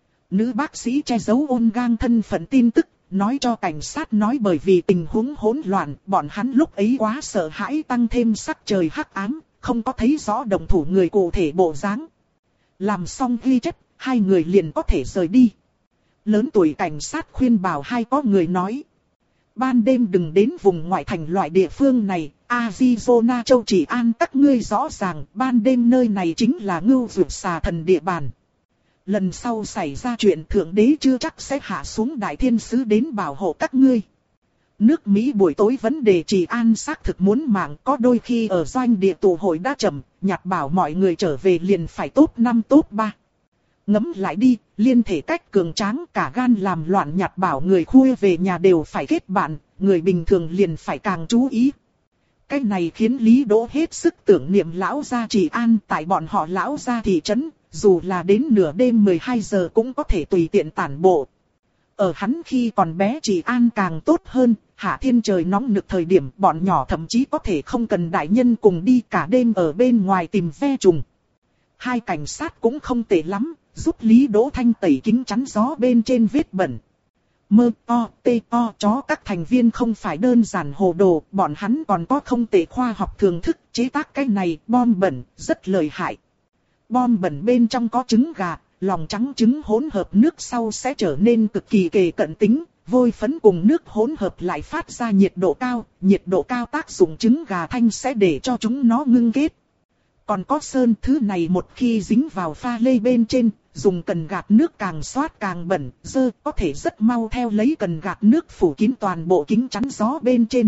Nữ bác sĩ che giấu ôn gang thân phận tin tức, nói cho cảnh sát nói bởi vì tình huống hỗn loạn, bọn hắn lúc ấy quá sợ hãi tăng thêm sắc trời hắc ám, không có thấy rõ đồng thủ người cụ thể bộ dáng. Làm xong ghi chép, hai người liền có thể rời đi. Lớn tuổi cảnh sát khuyên bảo hai có người nói. Ban đêm đừng đến vùng ngoại thành loại địa phương này, Arizona châu chỉ an các ngươi rõ ràng, ban đêm nơi này chính là ngưu vượt xà thần địa bàn. Lần sau xảy ra chuyện thượng đế chưa chắc sẽ hạ xuống đại thiên sứ đến bảo hộ các ngươi. Nước Mỹ buổi tối vấn đề trị an xác thực muốn mạng, có đôi khi ở doanh địa tụ hội đã chậm, nhặt bảo mọi người trở về liền phải top năm top ba. Ngẫm lại đi, liên thể cách cường tráng cả gan làm loạn nhặt bảo người khuya về nhà đều phải kết bạn, người bình thường liền phải càng chú ý. Cái này khiến Lý Đỗ hết sức tưởng niệm lão gia trị an tại bọn họ lão gia thị trấn, dù là đến nửa đêm mười hai giờ cũng có thể tùy tiện tản bộ. Ở hắn khi còn bé trị an càng tốt hơn, hạ thiên trời nóng nực thời điểm bọn nhỏ thậm chí có thể không cần đại nhân cùng đi cả đêm ở bên ngoài tìm ve trùng. Hai cảnh sát cũng không tệ lắm, giúp Lý Đỗ thanh tẩy kính chắn gió bên trên vết bẩn. Mơ o, tê o chó các thành viên không phải đơn giản hồ đồ, bọn hắn còn có không tệ khoa học thưởng thức chế tác cái này bom bẩn, rất lợi hại. Bom bẩn bên trong có trứng gà, lòng trắng trứng hỗn hợp nước sau sẽ trở nên cực kỳ kề cận tính, vôi phấn cùng nước hỗn hợp lại phát ra nhiệt độ cao, nhiệt độ cao tác dụng trứng gà thanh sẽ để cho chúng nó ngưng kết. Còn có sơn, thứ này một khi dính vào pha lê bên trên, dùng cần gạt nước càng xoát càng bẩn, dơ có thể rất mau theo lấy cần gạt nước phủ kín toàn bộ kính chắn gió bên trên.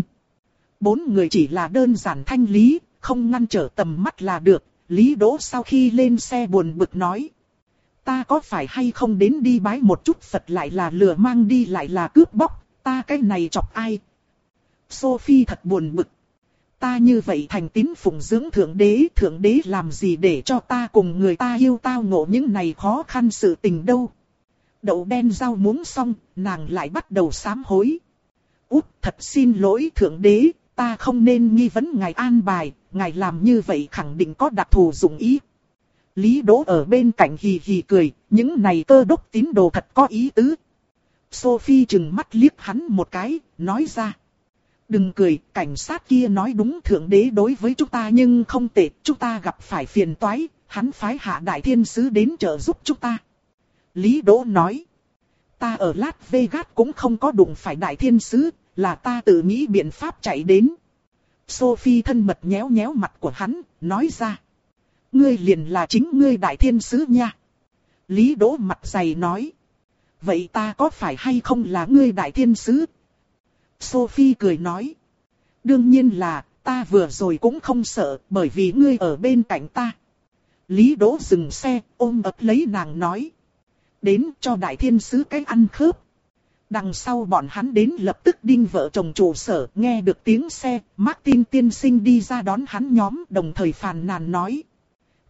Bốn người chỉ là đơn giản thanh lý, không ngăn trở tầm mắt là được. Lý Đỗ sau khi lên xe buồn bực nói. Ta có phải hay không đến đi bái một chút Phật lại là lừa mang đi lại là cướp bóc, ta cái này chọc ai? Sophie thật buồn bực. Ta như vậy thành tín phụng dưỡng thượng đế, thượng đế làm gì để cho ta cùng người ta yêu tao ngộ những này khó khăn sự tình đâu. Đậu đen rau muống xong, nàng lại bắt đầu sám hối. Út, thật xin lỗi thượng đế, ta không nên nghi vấn ngài an bài, ngài làm như vậy khẳng định có đặc thù dụng ý. Lý Đỗ ở bên cạnh hì hì cười, những này cơ đốc tín đồ thật có ý tứ. Sophie chừng mắt liếc hắn một cái, nói ra. Đừng cười, cảnh sát kia nói đúng, thượng đế đối với chúng ta nhưng không tệ, chúng ta gặp phải phiền toái, hắn phái hạ đại thiên sứ đến trợ giúp chúng ta. Lý Đỗ nói, ta ở Las Vegas cũng không có đụng phải đại thiên sứ, là ta tự nghĩ biện pháp chạy đến. Sophie thân mật nhéo nhéo mặt của hắn, nói ra, ngươi liền là chính ngươi đại thiên sứ nha. Lý Đỗ mặt dày nói, vậy ta có phải hay không là ngươi đại thiên sứ? Sophie cười nói, đương nhiên là, ta vừa rồi cũng không sợ, bởi vì ngươi ở bên cạnh ta. Lý Đỗ dừng xe, ôm ấp lấy nàng nói, đến cho đại thiên sứ cái ăn khớp. Đằng sau bọn hắn đến lập tức đinh vợ chồng trụ sở, nghe được tiếng xe, Martin tiên sinh đi ra đón hắn nhóm, đồng thời phàn nàn nói.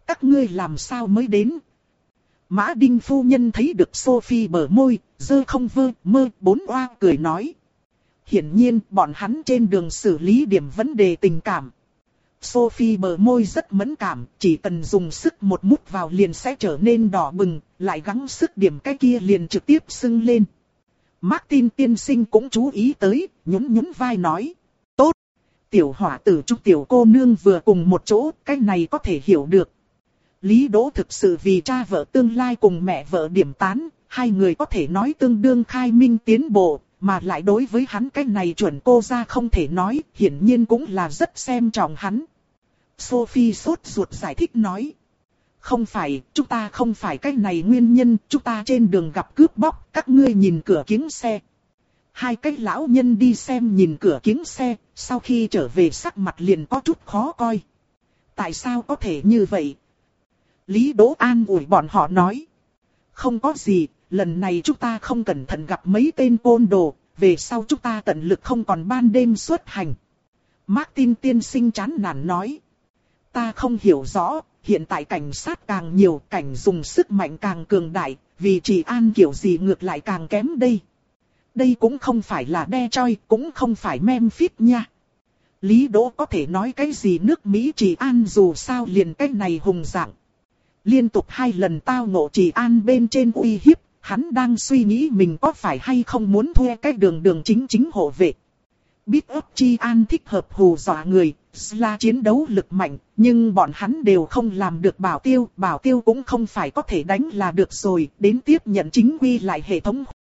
Các ngươi làm sao mới đến? Mã Đinh phu nhân thấy được Sophie bờ môi, dơ không vơ, mơ, bốn oa cười nói. Hiển nhiên bọn hắn trên đường xử lý điểm vấn đề tình cảm. Sophie bờ môi rất mẫn cảm, chỉ cần dùng sức một mút vào liền sẽ trở nên đỏ bừng, lại gắng sức điểm cái kia liền trực tiếp sưng lên. Martin tiên sinh cũng chú ý tới, nhún nhún vai nói. Tốt! Tiểu hỏa tử chúc tiểu cô nương vừa cùng một chỗ, cái này có thể hiểu được. Lý Đỗ thực sự vì cha vợ tương lai cùng mẹ vợ điểm tán, hai người có thể nói tương đương khai minh tiến bộ, mà lại đối với hắn cái này chuẩn cô ra không thể nói, hiển nhiên cũng là rất xem trọng hắn. Sophie sốt ruột giải thích nói. Không phải, chúng ta không phải cái này nguyên nhân, chúng ta trên đường gặp cướp bóc, các ngươi nhìn cửa kính xe. Hai cái lão nhân đi xem nhìn cửa kính xe, sau khi trở về sắc mặt liền có chút khó coi. Tại sao có thể như vậy? Lý Đỗ an ủi bọn họ nói. Không có gì, lần này chúng ta không cẩn thận gặp mấy tên côn đồ, về sau chúng ta tận lực không còn ban đêm xuất hành. Martin tiên sinh chán nản nói. Ta không hiểu rõ, hiện tại cảnh sát càng nhiều, cảnh dùng sức mạnh càng cường đại, vì trị an kiểu gì ngược lại càng kém đây. Đây cũng không phải là Detroit, cũng không phải Memphis nha. Lý Đỗ có thể nói cái gì nước Mỹ trị an dù sao liền cái này hùng dạng. Liên tục hai lần tao ngộ trị an bên trên uy hiếp, hắn đang suy nghĩ mình có phải hay không muốn thuê cái đường đường chính chính hộ vệ. Biết ấp trị an thích hợp hù dọa người, là chiến đấu lực mạnh, nhưng bọn hắn đều không làm được bảo tiêu, bảo tiêu cũng không phải có thể đánh là được rồi, đến tiếp nhận chính quy lại hệ thống